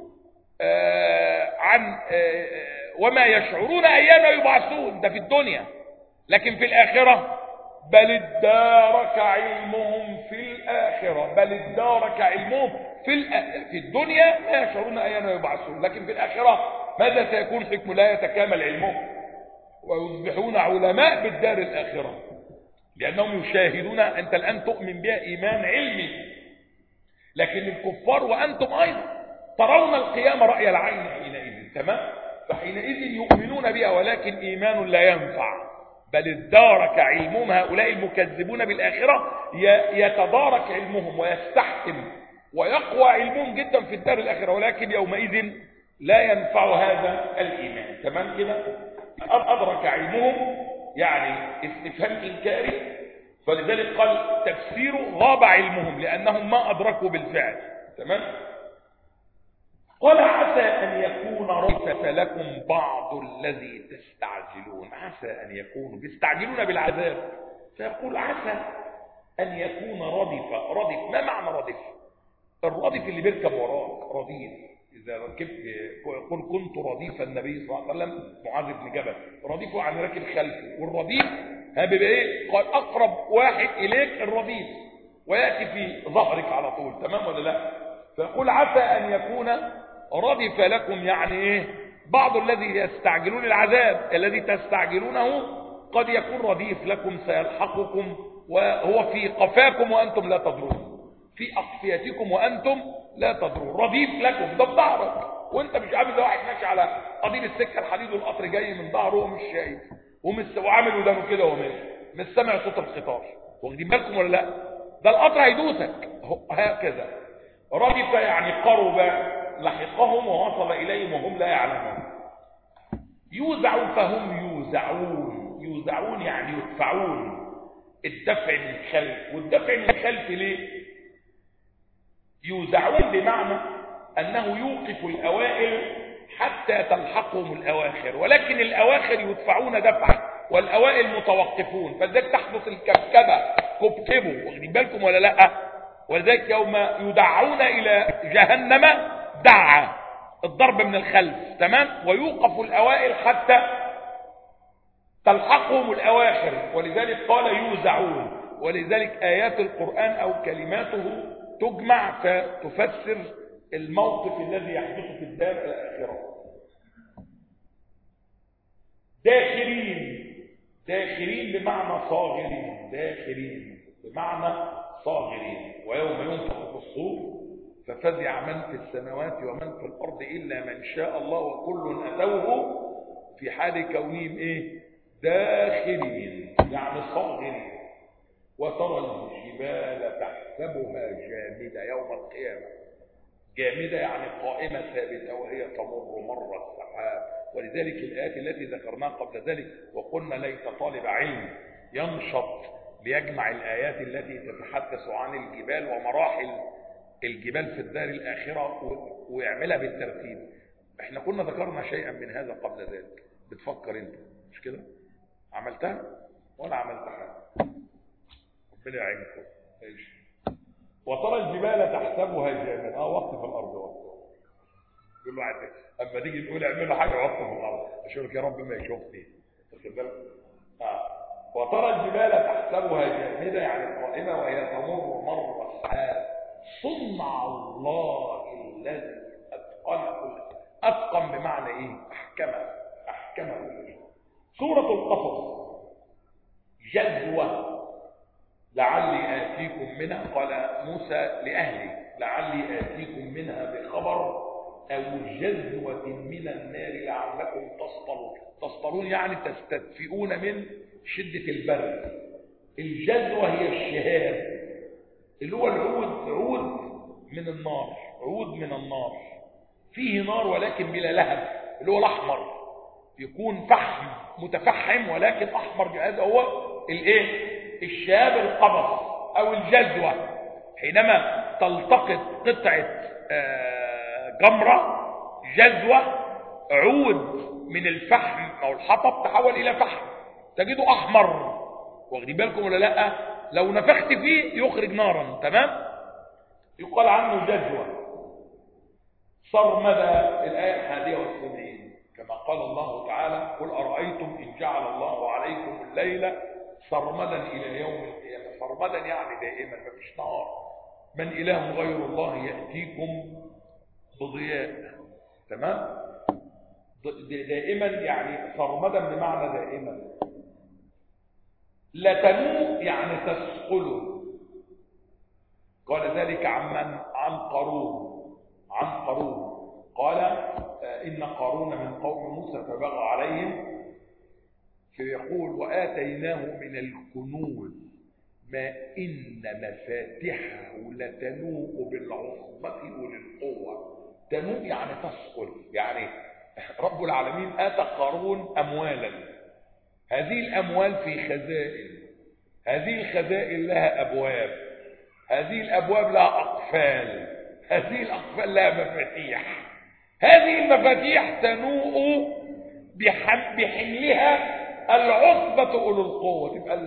عن وما يشعرون أيان يبعثون، ده في الدنيا. لكن في الآخرة بل ادارك علمهم في الآخرة، بل ادارك علمهم في الدنيا ما يشعرون أيان يبعثون، لكن في الآخرة ماذا سيكون حكم؟ لا يتكامل علمهم ويصبحون علماء بالدار الآخرة، لأنهم يشاهدون. أنت الآن تؤمن بها إيمان علمي، لكن الكفار وأنتم أيضا ترون القيامة رأي العين حينئذ. تمام؟ فحينئذ يؤمنون بها، ولكن إيمان لا ينفع. بل ادارك علمهم، هؤلاء المكذبون بالآخرة يتدارك علمهم ويستحكم ويقوى علمهم جدا في الدار الآخرة، ولكن يومئذ لا ينفع هذا الإيمان. تمام كده؟ أدرك علمهم يعني استفهام إنكاري، فلذلك قال تفسيره غاب علمهم لأنهم ما أدركوا بالفعل. تمام؟ قال عسى أن يكون ردف لكم بعض الذي تستعجلون. عسى أن يكونوا بيستعجلون بالعذاب، فيقول عسى أن يكون ردف. ما معنى ردف؟ الردف اللي بيركب وراك، رديف. إذا ركبت، قل كنت رديف النبي صلى الله عليه وسلم معاذ بن جبل، رديفه عن راكب خلفه، والرديف بيبقى ايه؟ قال أقرب واحد إليك الرديف، ويأتي في ظهرك على طول، تمام ولا لا؟ فيقول عسى أن يكون ردف لكم، يعني ايه؟ بعض الذي يستعجلون العذاب الذي تستعجلونه قد يكون رديف لكم، سيلحقكم وهو في قفاكم وأنتم لا تدرون، في أقفيتكم وأنتم لا تدرون. رديف لكم ده بظهرك، وانت مش عامل، ده واحد ماشي على قضيب السكه الحديد والقطر جاي من ظهره ومش شايف وعامل ودانه كده وماشي، مش سامع صوت القطار، واخدين بالكم ولا لا؟ ده القطر هيدوسك هكذا. ردف يعني قرب، لحقهم ووصل اليهم وهم لا يعلمون. يوزع فهم يوزعون. يوزعون يعني يدفعون، الدفع من الخلف. والدفع من الخلف ليه؟ يوزعون بمعنى أنه يوقف الأوائل حتى تلحقهم الأواخر، ولكن الأواخر يدفعون دفعا والأوائل متوقفون، فلذلك تحدث الكبكبة، كبكبوا، واخدين بالكم ولا لا؟ ولذلك يوم يدعون إلى جهنم دعا، الضرب من الخلف، تمام؟ ويوقف الأوائل حتى تلحقهم الأواخر، ولذلك قال يوزعون. ولذلك آيات القرآن أو كلماته تجمع فتفسر الموقف الذي يحدث في الدار الآخرة. داخرين، داخرين بمعنى صاغرين، داخرين بمعنى صاغرين. ويوم ينفخ في الصور ففزع من في السماوات ومن في الأرض إلا من شاء الله وكل أتوه في حال كونهم إيه؟ داخرين يعني صاغرين. وترى الجبال تحسبها جامدة يوم القيامة، جامدة يعني قائمة ثابتة وهي تمر مر السحاب. ولذلك الآيات التي ذكرناها قبل ذلك وقلنا ليس طالب علم ينشط ليجمع الآيات التي تتحدث عن الجبال ومراحل الجبال في الدار الآخرة ويعملها بالترتيب. احنا كنا ذكرنا شيئا من هذا قبل ذلك، بتفكر انت مش كده؟ عملتها ولا عملتها؟ ربنا يعينكم. وترى الجبال تحسبها جامدة، وقت في الارض، وقت كل واحد اما تيجي تقول اعملوا حاجه وقت في الارض، اشوفك يا رب ما يشوفني، واخد بالك؟ وترى الجبال تحسبها جامدة يعني قائمة وهي تمر مر السحاب، صنع الله الذي اتقن. اتقن بمعنى ايه؟ احكمه. سورة القصص جذوة لعلي آتيكم منها، قال موسى لأهله لعلي آتيكم منها بخبر أو جذوة من النار لعلكم تصطلون يعني تستدفئون من شدة البرد. الجذوة هي الشهاب اللي هو العود، عود من النار، فيه نار ولكن بلا لهب، اللي هو الأحمر، يكون فحم متفحم ولكن أحمر، هذا هو الايه؟ الشهاب القبض أو الجذوة. حينما تلتقط قطعة جمرة جذوة، عود من الفحم أو الحطب تحول إلى فحم تجده أحمر، واخدين بالكم ولا لا؟ لو نفخت فيه يخرج نارا، تمام؟ يقال عنه جذوة. صرمدة، الآية 71 كما قال الله تعالى قل أرأيتم إن جعل الله عليكم الليل سرمدا إلى يوم القيامة. سرمدا يعني دائما، مفيش نهار. من إله غير الله يأتيكم بضياء، تمام؟ دائما يعني سرمدا بمعنى دائما. لتنوء يعني تثقل. قال ذلك عن قارون قال إن قارون من قوم موسى فبغى عليهم، فيقول وآتيناه من الكنوز ما إن مفاتحه لتنوء بالعصبة أولي القوة. تنوء يعني تثقل، يعني رب العالمين آتى قارون أموالا، هذه الأموال في خزائن، هذه الخزائن لها أبواب، هذه الأبواب لها أقفال، هذه الأقفال لها مفاتيح، هذه المفاتيح تنوء بحملها العصبة أولو القوة. تبقى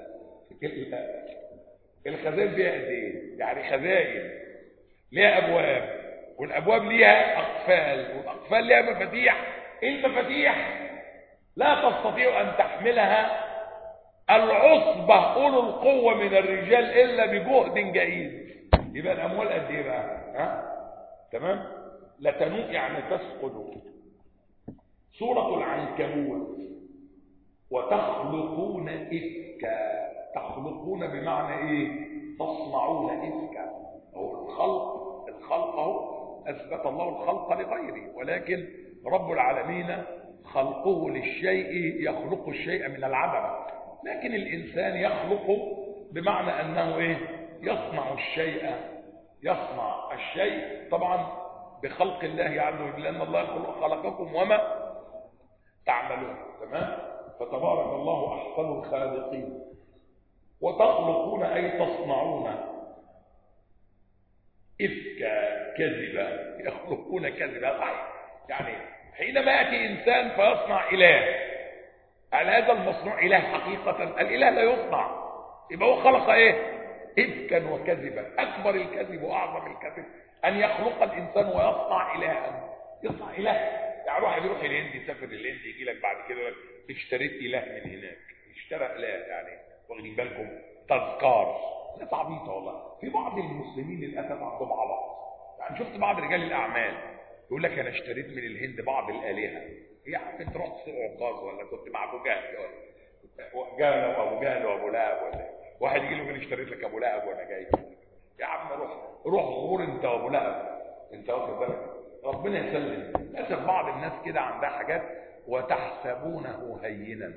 الخزائن فيها قد ايه؟ يعني خزائن ليها أبواب، والأبواب ليها أقفال، والأقفال ليها مفاتيح. المفاتيح لا تستطيع أن تحملها العصبة أولو القوة من الرجال إلا بجهد جهيد. يبقى الأموال قد ايه بقى؟ ها؟ تمام؟ لتنوء يعني تسقط. سورة العنكبوت. وتخلقون إفكا. تخلقون بمعنى ايه؟ تصنعون إفكا. هو الخلق اهو اثبت الله الخلق لغيره، ولكن رب العالمين خلقه للشيء يخلق الشيء من العدم. لكن الانسان يخلق بمعنى انه ايه؟ يصنع الشيء طبعا بخلق الله عز وجل، لان الله خلقكم وما تعملون. تمام؟ فتبارك الله احسن الخالقين. وتخلقون اي تصنعون إفكا كذبا. يخلقون كذبا. يعني حينما يأتي إنسان فيصنع إله، هل هذا المصنوع إله حقيقة؟ الإله لا يصنع، يبقى هو خلق إيه؟ إفكا وكذبا. أكبر الكذب وأعظم الكذب أن يخلق الإنسان ويصنع إلها. يصنع إله. يعني واحد يروح الهند، يسافر الهند، يجي لك بعد كده يقول لك اشتريت إله من هناك. اشترى إله يعني، واخدين بالكم؟ تذكار. ناس عبيطه والله. في بعض المسلمين للاسف عندهم عبط. يعني شفت بعض رجال الاعمال يقول لك انا اشتريت من الهند بعض الالهه. يا عم انت رحت سوق عكاظ ولا كنت مع ابو جهل وابو جهل وابو لهب؟ ولا واحد يجي له يقول اشتريت لك ابو لهب وانا جاي. يا عم روح غور انت وابو لهب. انت واخد بالك؟ ربنا يسلم. للاسف بعض الناس كده عندها حاجات. وتحسبونه هينا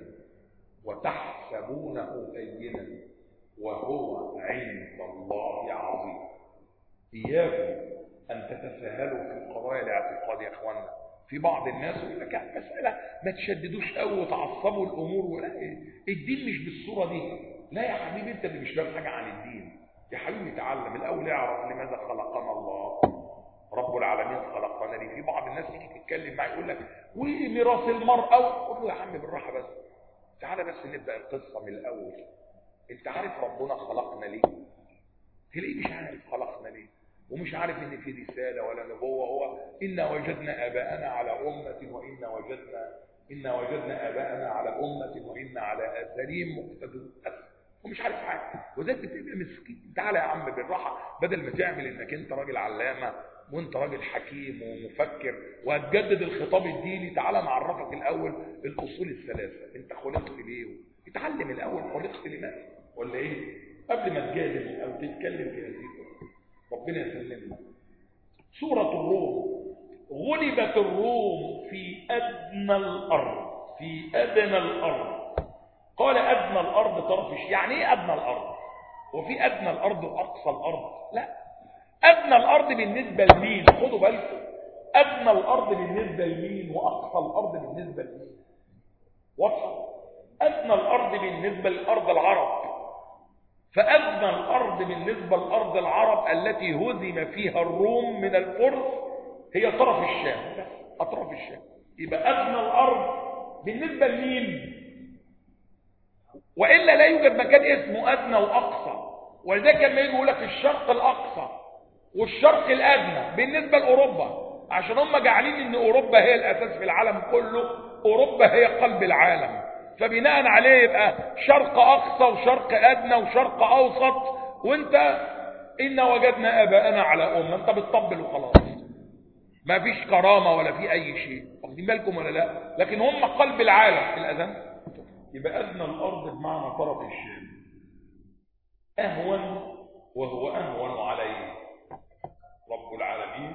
وهو عند الله عظيم. إياكم أن تتساهلوا في قضايا الاعتقاد يا أخوانا. في بعض الناس يقول لك مسألة ما تشددوش قوي وتعصبوا الأمور، ولا الدين مش بالصورة دي. لا يا حبيبي، أنت اللي مش فاهم حاجة عن الدين. يا حبيبي تعلم الأول، اعرف لماذا خلقنا الله رب العالمين خلقنا ليه. في بعض الناس تيجي تتكلم معي يقول لك وميراث المرأة، قول له يا عم بالراحة بس، تعالى بس نبدأ القصة من الأول. انت عارف ربنا خلقنا ليه؟ تلاقيه مش عارف خلقنا ليه، ومش عارف ان في رسالة ولا نبوة. هو إنا وجدنا آباءنا على أمة إنا وجدنا آباءنا على أمة وإنا على آثارهم مقتدون. ومش عارف حاجة، وذلك بتبقى مسكين. تعالى يا عم بالراحة، بدل ما تعمل انك انت راجل علامة وانت راجل حكيم ومفكر وهتجدد الخطاب الديني، تعالى نعرفك الاول الاصول الثلاثة. انت خلقت ليه؟ اتعلم الاول خلقت لماذا ولا ايه قبل ما تجادل او تتكلم في هذه. ربنا يسلمنا. سورة الروم. غلبت الروم في ادنى الارض. قال ادنى الارض طرف. يعني ايه ادنى الارض؟ وفي ادنى الارض واقصى الارض؟ لا، ادنى الارض بالنسبه لمين؟ خدوا بالكم، ادنى الارض بالنسبه لمين واقصى الارض بالنسبه لمين؟ واضحه. ادنى الارض بالنسبه لارض العرب، فادنى الارض بالنسبه لارض العرب التي هزم فيها الروم من الفرس هي طرف الشام، اطراف الشام. يبقى ادنى الارض بالنسبه لمين؟ والا لا يوجد مكان اسمه ادنى واقصى. ولذلك لما يجي يقول لك الشرق الاقصى والشرق الادنى بالنسبه لاوروبا، عشان هم جعلين ان اوروبا هي الاساس في العالم كله، اوروبا هي قلب العالم، فبناء عليه يبقى شرق اقصى وشرق ادنى وشرق اوسط. وانت ان وجدنا اباءنا على امه، انت بتطبل وخلاص، ما فيش كرامه ولا في اي شيء. واخدين بالكم ولا لا؟ لكن هم قلب العالم في الاذان. يبقى ادنى الارض بمعنى طرف الشام. اهون، وهو اهون عليه رب العالمين.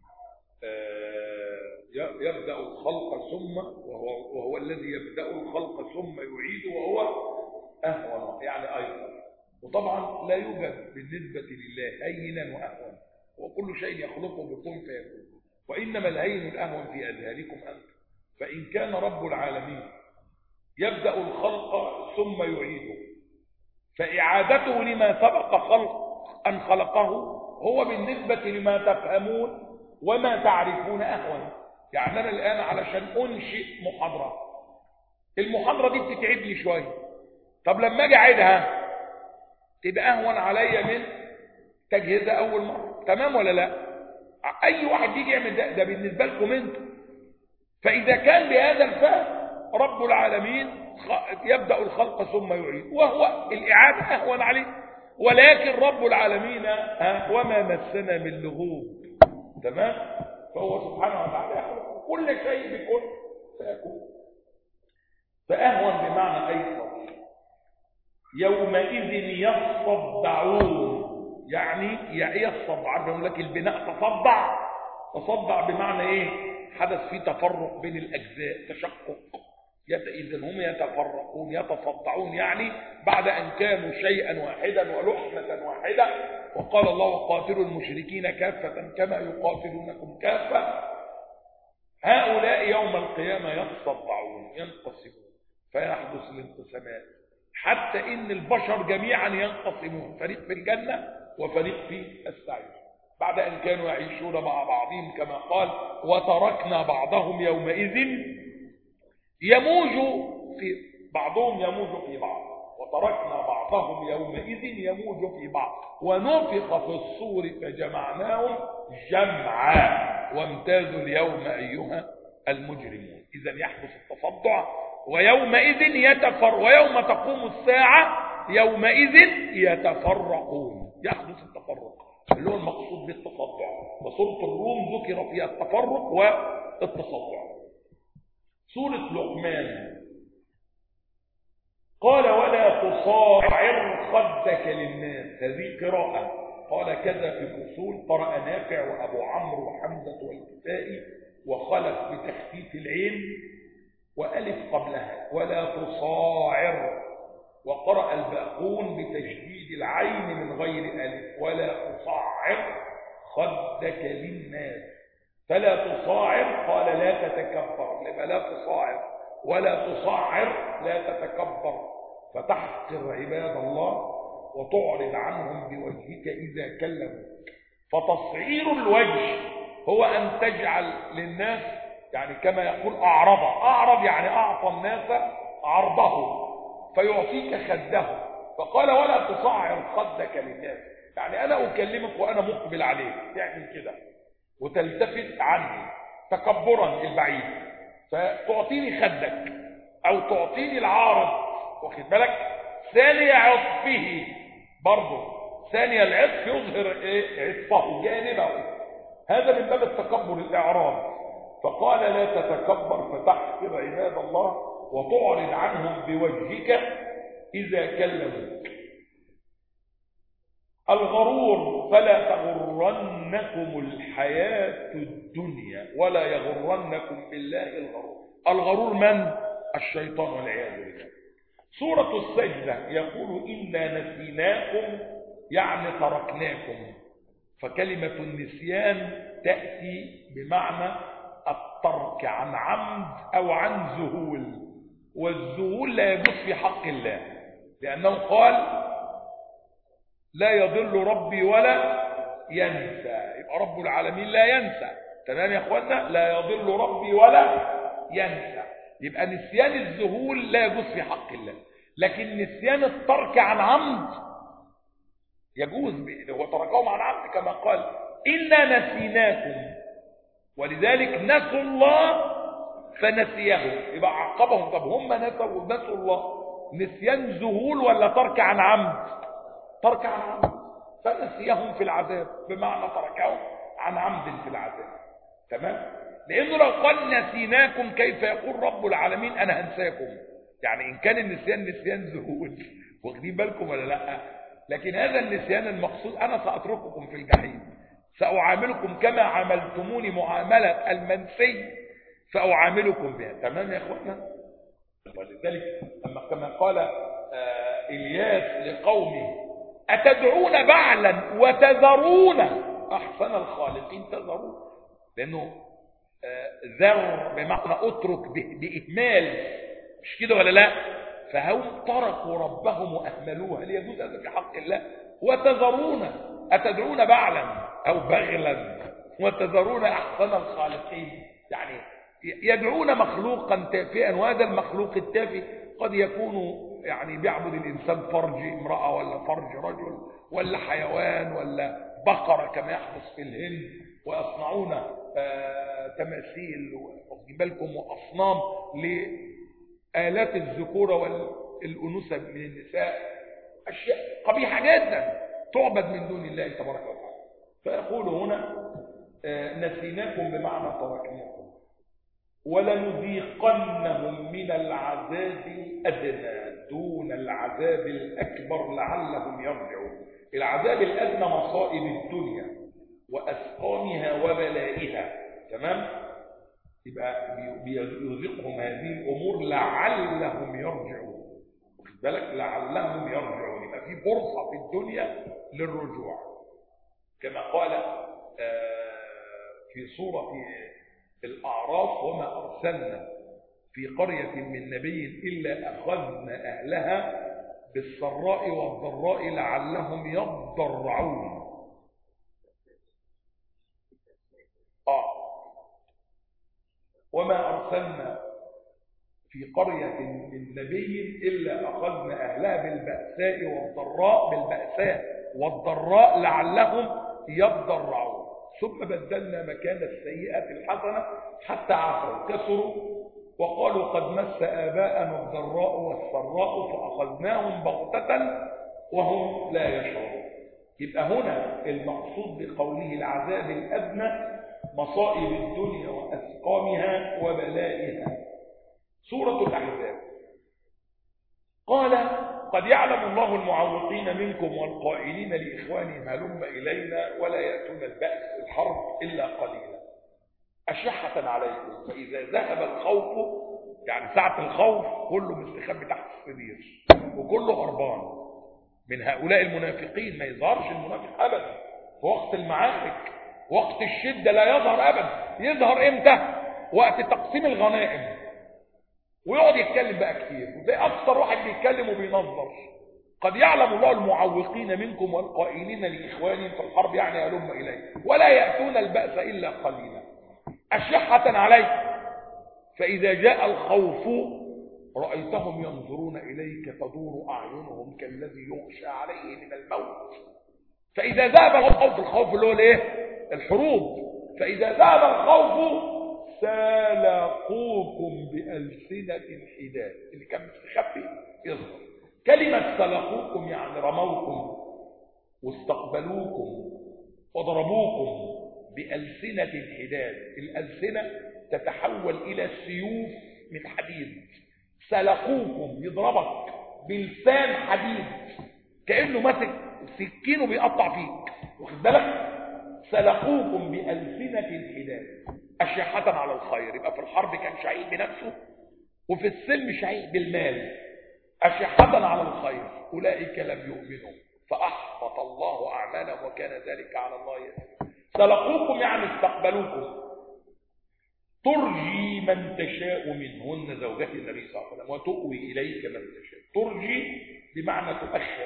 يبدا الخلق ثم وهو الذي يبدا الخلق ثم يعيده، وهو اهون يعني ايضا. وطبعا لا يوجد بالنسبه لله هينا واهون، وكل شيء يخلقه بكون فيكون. وانما الهين الاهون في اذهانكم انتم. فان كان رب العالمين يبدأ الخلق ثم يعيده، فإعادته لما سبق خلق أن خلقه هو بالنسبة لما تفهمون وما تعرفون أهون. يعني أنا الآن علشان أنشئ محاضرة، المحاضرة دي بتتعبني شوية، طب لما أجي أعيدها تبقى أهون عليا من تجهيزها أول مرة، تمام ولا لا؟ أي واحد يجي يعمل ده بالنسبة لكم أنتم. فإذا كان بهذا الفهم رب العالمين يبدأ الخلق ثم يعيد، وهو الإعادة أهون عليه، ولكن رب العالمين وما مسنا من لغوب، تمام؟ فهو سبحانه وتعالى يخلق كل شيء بكل فيكون. فأهون بمعنى أيسر. يومئذ يصدعون، يعني يصدع، عارف يقول لك البناء تصدع بمعنى ايه؟ حدث فيه تفرق بين الاجزاء، تشقق. اذا هم يتفرقون يتصدعون، يعني بعد ان كانوا شيئا واحدا ولحمه واحده. وقال الله وقاتلوا المشركين كافه كما يقاتلونكم كافه. هؤلاء يوم القيامه يتصدعون ينقسمون، فيحدث الانقسامات، حتى ان البشر جميعا ينقسمون، فريق في الجنه وفريق في السعير، بعد ان كانوا يعيشون مع بعضهم كما قال وتركنا بعضهم يومئذ يموج في بعضهم يموج في بعض، وتركنا بعضهم يومئذ يموج في بعض، ونفخ في الصور فجمعناهم جمعا وامتازوا اليوم ايها المجرمون. اذا يحدث التصدع، ويومئذ ويوم تقوم الساعه يومئذ يتفرقون، يحدث التفرق اللي هو المقصود بالتصدع. وسورة الروم ذكر فيها التفرق والتصدع. سورة لقمان قال ولا تصاعر خدك للناس، هذه قراءة قال كذا في الأصول، قرأ نافع وأبو عمرو وحمزة والكسائي وخلف بتخفيف العين وألف قبلها ولا تصاعر، وقرأ الباقون بتشديد العين من غير ألف ولا تصعر خدك للناس. فلا تصاعر قال لا تتكبر، لما لا تصاعر ولا تصعر لا تتكبر، فتحقر عباد الله وتعرض عنهم بوجهك إذا كلموا. فتصعير الوجه هو أن تجعل للناس، يعني كما يقول أعرض يعني أعطى الناس عرضه فيعطيك خده. فقال ولا تصعر خدك للناس، يعني أنا أكلمك وأنا مقبل عليك تعمل كده وتلتفت عني تكبرا البعيد، فتعطيني خدك أو تعطيني العارض، واخد بالك؟ ثاني عطفه برضه، ثاني العطف يظهر عطفه جانبه، هذا من باب التكبر الإعراض. فقال لا تتكبر فتحقر عباد الله وتعرض عنهم بوجهك إذا كلموك. الغرور فلا تغرنكم الحياة الدنيا ولا يغرنكم بالله الغرور. الغرور من؟ الشيطان والعياذ بالله. سورة السجدة يقول إنا نسيناكم يعني تركناكم، فكلمة النسيان تأتي بمعنى الترك عن عمد أو عن ذهول، والذهول لا يجوز في حق الله، لأنه قال لا يضل ربي ولا ينسى، يبقى رب العالمين لا ينسى، تمام يا اخوانا؟ لا يضل ربي ولا ينسى، يبقى نسيان الذهول لا يجوز في حق الله، لكن نسيان الترك عن عمد يجوز، هو تركهم عن عمد كما قال إنا نسيناكم، ولذلك نسوا الله فنسيهم، يبقى عقبهم. طب هم نسوا الله، نسيان ذهول ولا ترك عن عمد؟ ترك عن عمد، فنسيهم في العذاب بمعنى تركهم عن عمد في العذاب، تمام؟ لأنه لو قال نسيناكم كيف يقول رب العالمين أنا هنساكم؟ يعني إن كان النسيان نسيان ذهول، واخدين بالكم ولا لا؟ لكن هذا النسيان المقصود أنا سأترككم في الجحيم، سأعاملكم كما عاملتموني معاملة المنسي، سأعاملكم بها، تمام يا اخوانا؟ ولذلك كما قال إلياس لقومه أتدعون بعلا وتذرون أحسن الخالقين، تذرون، لأنه ذر بمعنى أترك بإهمال، مش كده ولا لا؟ فهم تركوا ربهم وأهملوه، هل يجوز هذا في حق الله؟ وتذرون، أتدعون بعلا أو بغلا وتذرون أحسن الخالقين. يعني يدعون مخلوقا تافها، وهذا المخلوق التافه قد يكون يعني بيعبد الإنسان فرج امرأة ولا فرج رجل ولا حيوان ولا بقرة كما يحدث في الهند، ويصنعون تماثيل واخدين بالكم وأصنام لآلات الذكورة والأنوثة من النساء، أشياء قبيحة جدا تعبد من دون الله تبارك وتعالى. فيقول هنا نسيناكم بمعنى تركناكم ولنذيقنهم من العذاب الأدنى دون العذاب الأكبر لعلهم يرجعون. العذاب الأدنى مصائب الدنيا وأسقامها وبلائها، تمام؟ يبقى بيذيقهم هذه الأمور لعلهم يرجعون، واخد بالك؟ لعلهم يرجعون، يبقى في فرصة في الدنيا للرجوع، كما قال في سورة الأعراف: وما أرسلنا في قرية من نبي إلا أخذنا أهلها بالسراء والضراء لعلهم يضرعون. وما أرسلنا في قرية من نبي إلا أخذنا أهلها بالبأساء والضراء لعلهم يضرعون، ثم بدلنا مكان السيئة الحسنة حتى عفوا كسروا وقالوا قد مس آباءنا الضراء والسراء فأخذناهم بغتة وهم لا يشعرون. يبقى هنا المقصود بقوله العذاب الأدنى مصائب الدنيا وأسقامها وبلائها. سورة الأحزاب قال: قد يعلم الله المعوقين منكم والقائلين لإخوانهم هلم إلينا ولا يأتون البأس الحرب إلا قليلا أشحة عليكم فإذا ذهب الخوف، يعني ساعة الخوف كله مستخبي تحت السرير وكله هربان من هؤلاء المنافقين. ما يظهرش المنافق أبدا في وقت المعارك، وقت الشدة لا يظهر أبدا. يظهر إمتى؟ وقت تقسيم الغنائم، ويقعد يتكلم بقى كتير، وزي أكثر واحد بيتكلم وبينظر. قد يعلم الله المعوقين منكم والقائلين لإخوانهم في الحرب، يعني هلم إليه ولا يأتون البأس إلا قليلا أشحة عليكم فإذا جاء الخوف رأيتهم ينظرون إليك تدور أعينهم كالذي يغشى عليه من الموت. فإذا ذهب الخوف اللي هو الايه؟ الحروب. فإذا ذهب الخوف سلقوكم بألسنة حداد، اللي كان مستخبي يظهر. كلمة سلقوكم يعني رموكم واستقبلوكم وضربوكم بألسنة حداد. الألسنة تتحول إلى سيوف من حديد. سلقوكم يضربك بلسان حديد كأنه ماسك سكينه بيقطع فيك، واخد بالك؟ سلقوكم بألسنة حداد أشحة على الخير. يبقى في الحرب كان شعيب بنفسه، وفي السلم شعيب بالمال. أشحة على الخير أولئك لم يؤمنوا فأحبط الله أعمالهم وكان ذلك على الله يسير. سلقوكم يعني استقبلوكم. ترجي من تشاء منهن زوجات النبي صلى الله عليه وسلم وتؤوي إليك من تشاء. ترجي بمعنى تؤخر.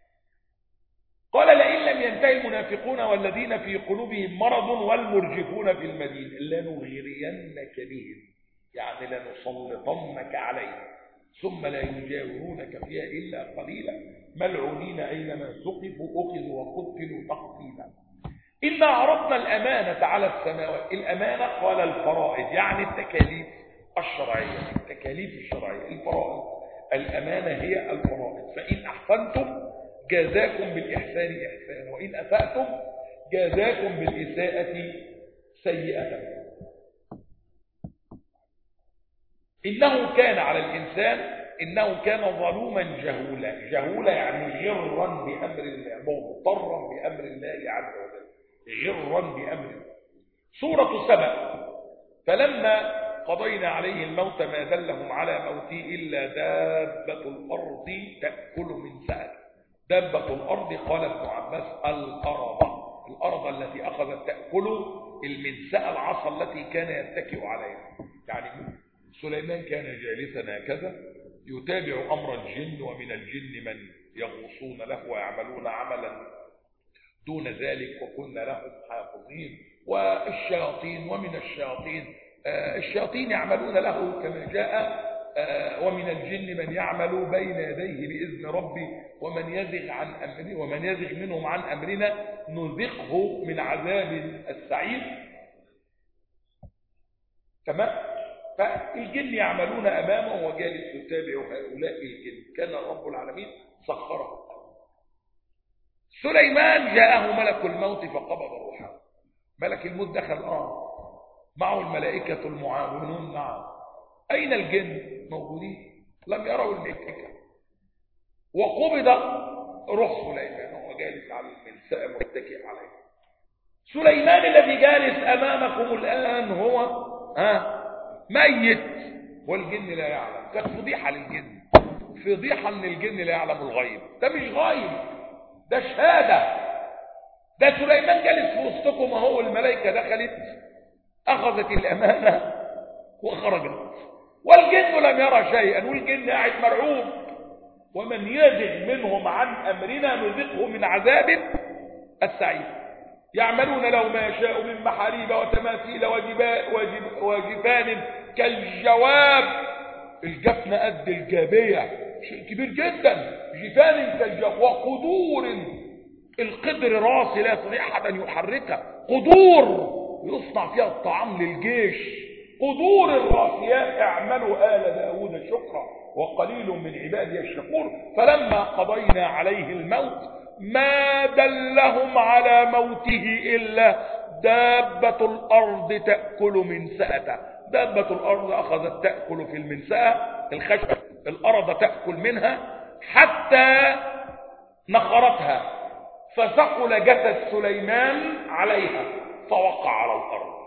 قال: لئن لم ينتهي المنافقون والذين في قلوبهم مرض والمرجفون في المدينة لنغرينك بهم، يعني لنسلطنك عليهم ثم لا يجاورونك فيها إلا قليلا ملعونين أينما ثقفوا أخذوا وقتلوا تقتيلا. إنا عرضنا الأمانة على السماوات. الأمانة قال الفرائض، يعني التكاليف الشرعية. التكاليف الشرعية الفرائض. الأمانة هي الفرائض. فإن أحسنتم جازاكم بالإحسان إحسان، وإن أسأتم جازاكم بالإساءة سيئة. إنه كان على الإنسان إنه كان ظلوما جهولا. جهولا يعني غرا بأمر الله، مضطرا بأمر الله عز وجل، غرا بأمره. سورة سبأ: فلما قضينا عليه الموت ما دلهم على موته إلا دابة الأرض تأكل من سأته. دابة الأرض قال ابن عباس الأرض التي أخذت تأكل المنسأة، العصا التي كان يتكئ عليها. يعني سليمان كان جالسا هكذا يتابع أمر الجن، ومن الجن من يغوصون له ويعملون عملا دون ذلك وكنا لهم حافظين. والشياطين ومن الشياطين يعملون له كما جاء ومن الجن من يعمل بين يديه بإذن ربي ومن يزغ منهم عن أمرنا نذقه من عذاب السعير. تمام. فالجن يعملون أمامه وجالس يتابع هؤلاء الجن. كان رب العالمين سخره. سليمان جاءه ملك الموت فقبض روحه. ملك الموت دخل معه الملائكة المعاونون معه. أين الجن؟ موجودين، لم يروا الملائكة. وقبض روح سليمان وهو جالس على الملساء متكئ عليه. سليمان الذي جالس أمامكم الآن هو ميت والجن لا يعلم. كانت فضيحة للجن، فضيحة ان الجن لا يعلم الغيب. ده مش غيب، ده شهادة. ده سليمان جالس في وسطكم اهو، الملائكة دخلت أخذت الأمانة وخرجت والجن لم يرى شيئا، والجن قاعد مرعوب. ومن يزغ منهم عن أمرنا نذقه من عذاب السعير. يعملون له ما يشاء من محاريب وتماثيل وجفان كالجواب. الجفن قد الجابية، شيء كبير جدا. جفان كالجواب وقدور. القدر راس لا يستطيع أحد أن يحركها. قدور يصنع فيها الطعام للجيش. قدور الراسيات. اعملوا آل داود شكرا وقليل من عبادي الشكور. فلما قضينا عليه الموت ما دلهم على موته إلا دابة الأرض تأكل من سأته. دابة الأرض أخذت تأكل في المنسأة الخشب، الأرض تأكل منها حتى نخرتها، فثقل جسد سليمان عليها فوقع على الأرض.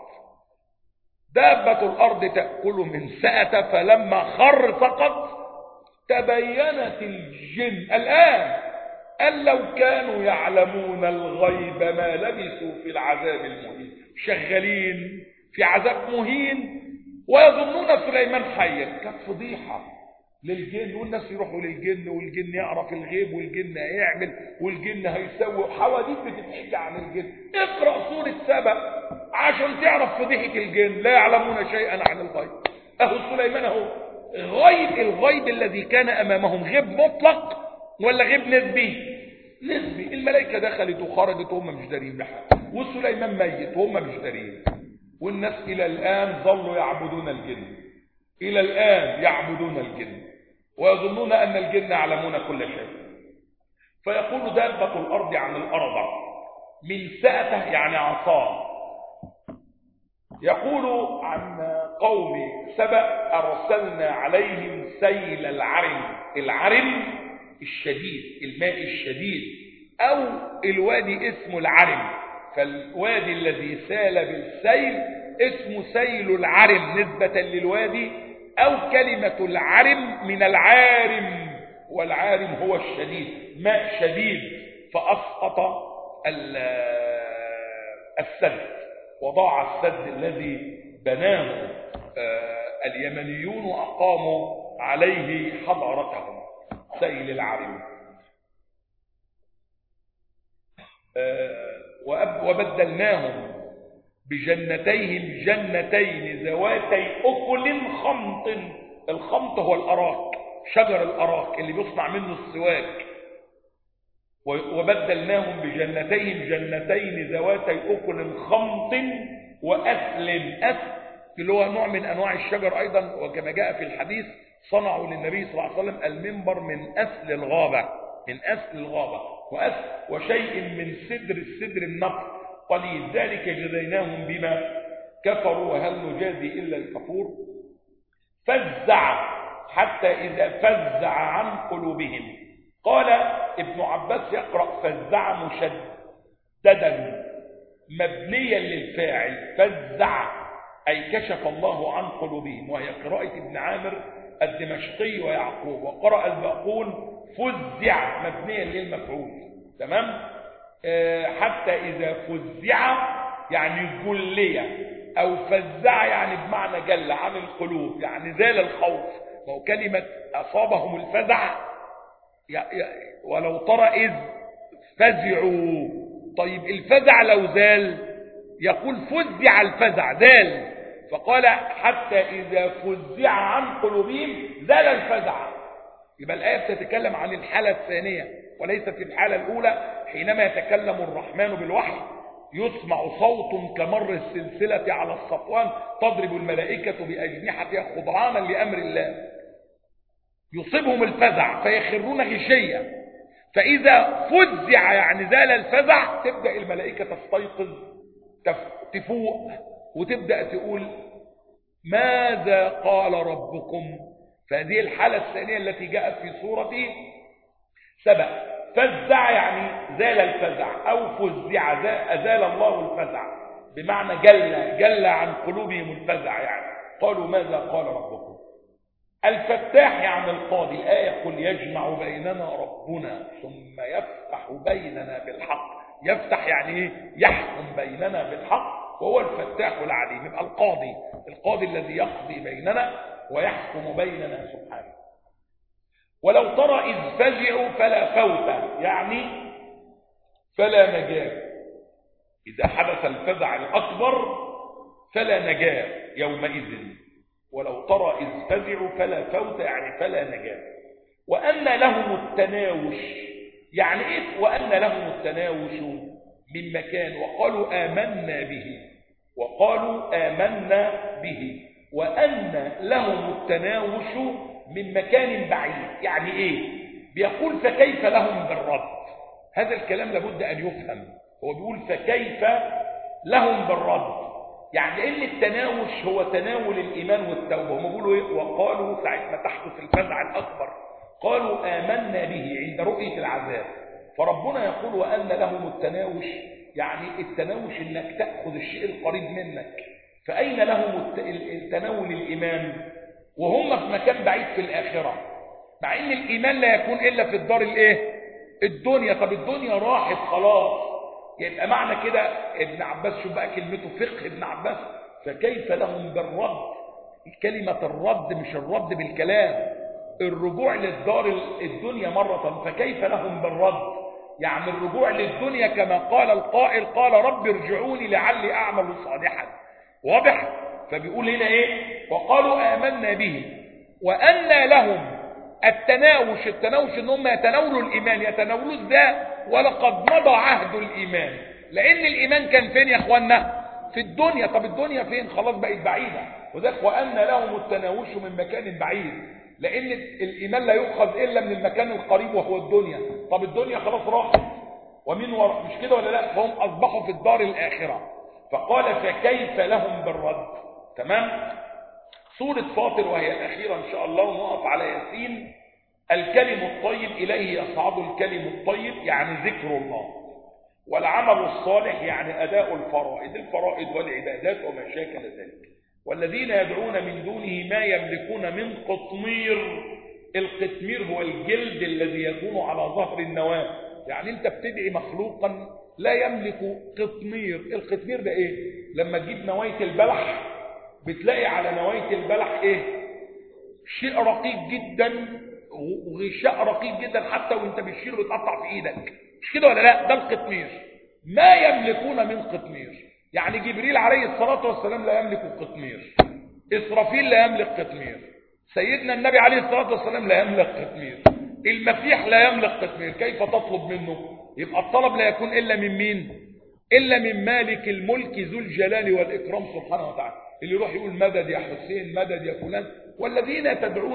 دابة الأرض تأكل من سأته فلما خر سقط. تبينت الجن الآن أن لو كانوا يعلمون الغيب ما لبثوا في العذاب المهين. شغالين في عذاب مهين ويظنون سليمان حيا. كانت فضيحة للجن، والناس يروحوا للجن والجن يعرف الغيب والجن هيعمل والجن هيسوي. حواديت بتتحكي عن الجن. اقرأ سورة سبأ عشان تعرف فضيحة الجن. لا يعلمون شيئا عن الغيب. اهو سليمان اهو غيب. الغيب الذي كان امامهم غيب مطلق ولا غيب نسبي؟ نسبي. الملائكة دخلت وخرجت وهم مش دارين بحاجة، وسليمان ميت وهم مش دارين. والناس الى الان ظلوا يعبدون الجن، الى الان يعبدون الجن ويظنون ان الجن يعلمون كل شيء. فيقول دابة الارض عن الارض من سأته يعني عصاه. يقول عن قوم سبأ أرسلنا عليهم سيل العرم. العرم الشديد، الماء الشديد، أو الوادي اسمه العرم. فالوادي الذي سال بالسيل اسمه سيل العرم نسبة للوادي، أو كلمة العرم من العارم، والعارم هو الشديد، ماء شديد. فأسقط السد وضاع السد الذي بناه اليمنيون وأقاموا عليه حضارتهم. سيل العرم. وبدلناهم بجنتيهم جنتين ذواتي أكل خمط. الخمط هو الأراك، شجر الأراك اللي بيصنع منه السواك. وبدلناهم بجنتيهم جنتين ذواتي أكل خمط وأثل. أثل اللي هو نوع من أنواع الشجر أيضا، وكما جاء في الحديث صنعوا للنبي صلى الله عليه وسلم المنبر من أثل الغابة، من أثل الغابة وشيء من السدر النقر قليل. ذلك جزيناهم بما كفروا وهل نجازي إلا الكفور. فزع حتى إذا فزع عن قلوبهم. قال ابن عباس يقرأ فزع مشددا مبنيا للفاعل. فزع أي كشف الله عن قلوبهم، وهي قراءة ابن عامر الدمشقي ويعقوب. وقرأ الباقون فزع مبنيا للمفعول. تمام. حتى إذا فزع يعني جلية، أو فزع يعني بمعنى جل عن القلوب، يعني زال الخوف. وهو كلمة أصابهم الفزع. ولو ترى إذ فزعوا. طيب الفزع لو زال يقول فزع الفزع زال، فقال حتى إذا فزع عن قلوبهم زال الفزع. يبقى الآية بتتكلم عن الحالة الثانية وليست الحالة الأولى. حينما يتكلم الرحمن بالوحي يسمع صوت كمر السلسلة على الصفوان تضرب الملائكة بأجنحتها خضعانا لأمر الله، يصيبهم الفزع فيخرون غشيا، فإذا فزع يعني زال الفزع تبدأ الملائكة تستيقظ تفوق وتبدأ تقول ماذا قال ربكم. فهذه الحالة الثانية التي جاءت في سورة سبأ. فزع يعني زال الفزع، أو فزع أزال الله الفزع، بمعنى جل عن قلوبهم الفزع، يعني قالوا ماذا قال ربكم. الفتاح يعني القاضي. الآية يقول يجمع بيننا ربنا ثم يفتح بيننا بالحق. يفتح يعني ايه؟ يحكم بيننا بالحق، وهو الفتاح العليم. يبقى القاضي الذي يقضي بيننا ويحكم بيننا سبحانه. ولو ترى إذ فزعوا فلا فوت، يعني فلا نجاة. إذا حدث الفزع الأكبر فلا نجاة يومئذ. ولو ترى إذ فزعوا فلا فوت يعني فلا نجاة. وأن لهم التناوش، يعني إيه وأن لهم التناوش من مكان؟ وقالوا آمنا به وأن لهم التناوش من مكان بعيد. يعني إيه؟ بيقول فكيف لهم بالرد. هذا الكلام لابد أن يفهم. هو بيقول فكيف لهم بالرد، يعني إن التناوش هو تناول الإيمان والتوبة. هم بيقولوا إيه؟ وقالوا ساعة ما تحدث الفزع الأكبر قالوا آمنا به عند رؤية العذاب. فربنا يقول وأن لهم التناوش، يعني التناوش إنك تأخذ الشيء القريب منك. فأين لهم التناول الإيمان وهم في مكان بعيد في الآخرة؟ مع إن الإيمان لا يكون إلا في الدار الدنيا. طب الدنيا راحت خلاص. يبقى معنى كده ابن عباس، شو بقى كلمته فقه ابن عباس، فكيف لهم بالرد. كلمة الرد مش الرد بالكلام، الرجوع للدار الدنيا مرة. فكيف لهم بالرد يعني الرجوع للدنيا، كما قال القائل قال رب ارجعوني لعلي أعمل صالحا. واضح؟ فبيقول هنا ايه؟ وقالوا آمنا به وأن لهم التناوش ان هم يتناولوا الإيمان. يتناولوا ازاي؟ ولقد مضى عهد الإيمان. لأن الإيمان كان فين يا اخوانا؟ في الدنيا. طب الدنيا فين؟ خلاص بقت بعيدة. وذلك وأن لهم التناوش من مكان بعيد، لأن الإيمان لا يؤخذ إلا من المكان القريب وهو الدنيا. طب الدنيا خلاص راحت ومن وراء، مش كده ولا لا؟ فهم أصبحوا في الدار الآخرة. فقال فكيف لهم بالرد. تمام؟ سورة فاطر وهي الأخيرة إن شاء الله، ونقف على ياسين. الكلم الطيب إليه يصعد الكلم الطيب، يعني ذكر الله. والعمل الصالح يعني أداء الفرائض والعبادات وما شاكل ذلك. والذين يدعون من دونه ما يملكون من قطمير. القطمير هو الجلد الذي يكون على ظهر النواة. يعني انت بتدعي مخلوقا لا يملك قطمير. القطمير ده ايه؟ لما تجيب نواية البلح بتلاقي على نواية البلح ايه؟ شيء رقيق جدا وغشاء رقيق جدا، حتى وانت بتشيله بتقطع في ايدك، مش كده ولا لا؟ ده القطمير. ما يملكون من قطمير، يعني جبريل عليه الصلاة والسلام لا يملك قطمير، إسرافيل لا يملك قطمير، سيدنا النبي عليه الصلاة والسلام لا يملك قطمير، المسيح لا يملك قطمير. كيف تطلب منه؟ يبقى الطلب لا يكون إلا من مين؟ إلا من مالك الملك ذو الجلال والإكرام سبحانه وتعالى، اللي يروح يقول مدد يا حسين، مدد يا فلان. والذين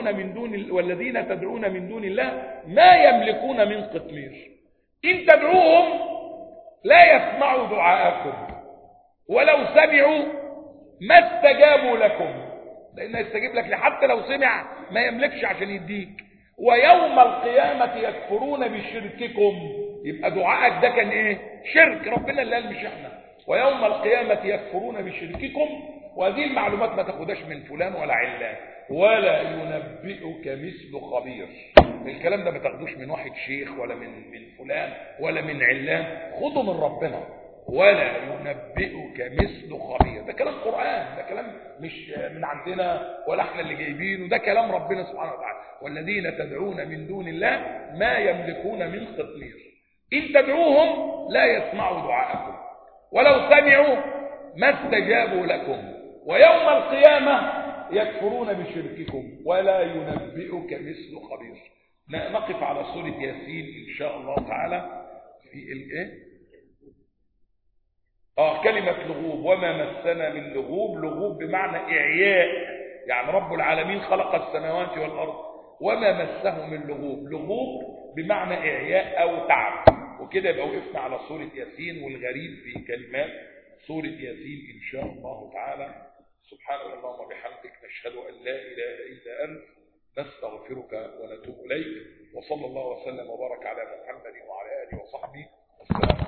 تدعون من دون الله ما يملكون من قطمير. إن تدعوهم لا يسمعوا دعاءكم ولو سمعوا ما استجابوا لكم، لأنه يستجيب لك حتى لو سمع ما يملكش عشان يديك. ويوم القيامة يكفرون بشرككم. يبقى دعائك ده كان ايه؟ شرك. ربنا اللي قال مش احنا. ويوم القيامة يكفرون بشرككم. وهذه المعلومات ما تاخدهاش من فلان ولا علان. ولا ينبئك مثل خبير. الكلام ده ما تاخدوش من واحد شيخ ولا من فلان ولا من علان، خده من ربنا. ولا ينبئك مثل خبير. ده كلام قرآن، ده كلام مش من عندنا ولا احنا اللي جايبينه، ده كلام ربنا سبحانه وتعالى. والذين تدعون من دون الله ما يملكون من قطمير. إن تدعوهم لا يسمعوا دعاءكم ولو سمعوا ما استجابوا لكم ويوم القيامة يكفرون بشرككم ولا ينبئك مثل خبير. نقف على سورة ياسين إن شاء الله تعالى في الإيه؟ كلمة لغوب. وما مسنا من لغوب. لغوب بمعنى إعياء، يعني رب العالمين خلق السماوات والأرض وما مسه من لغوب. لغوب بمعنى إعياء أو تعب. وكده يبقى وقفنا على سورة ياسين والغريب في كلمات سورة ياسين إن شاء الله تعالى. سبحانك اللهم وبحمدك نشهد أن لا إله إلا أنت نستغفرك ونتوب إليك. وصلى الله وسلم وبارك على محمد وعلى آله وصحبه. السلام عليكم.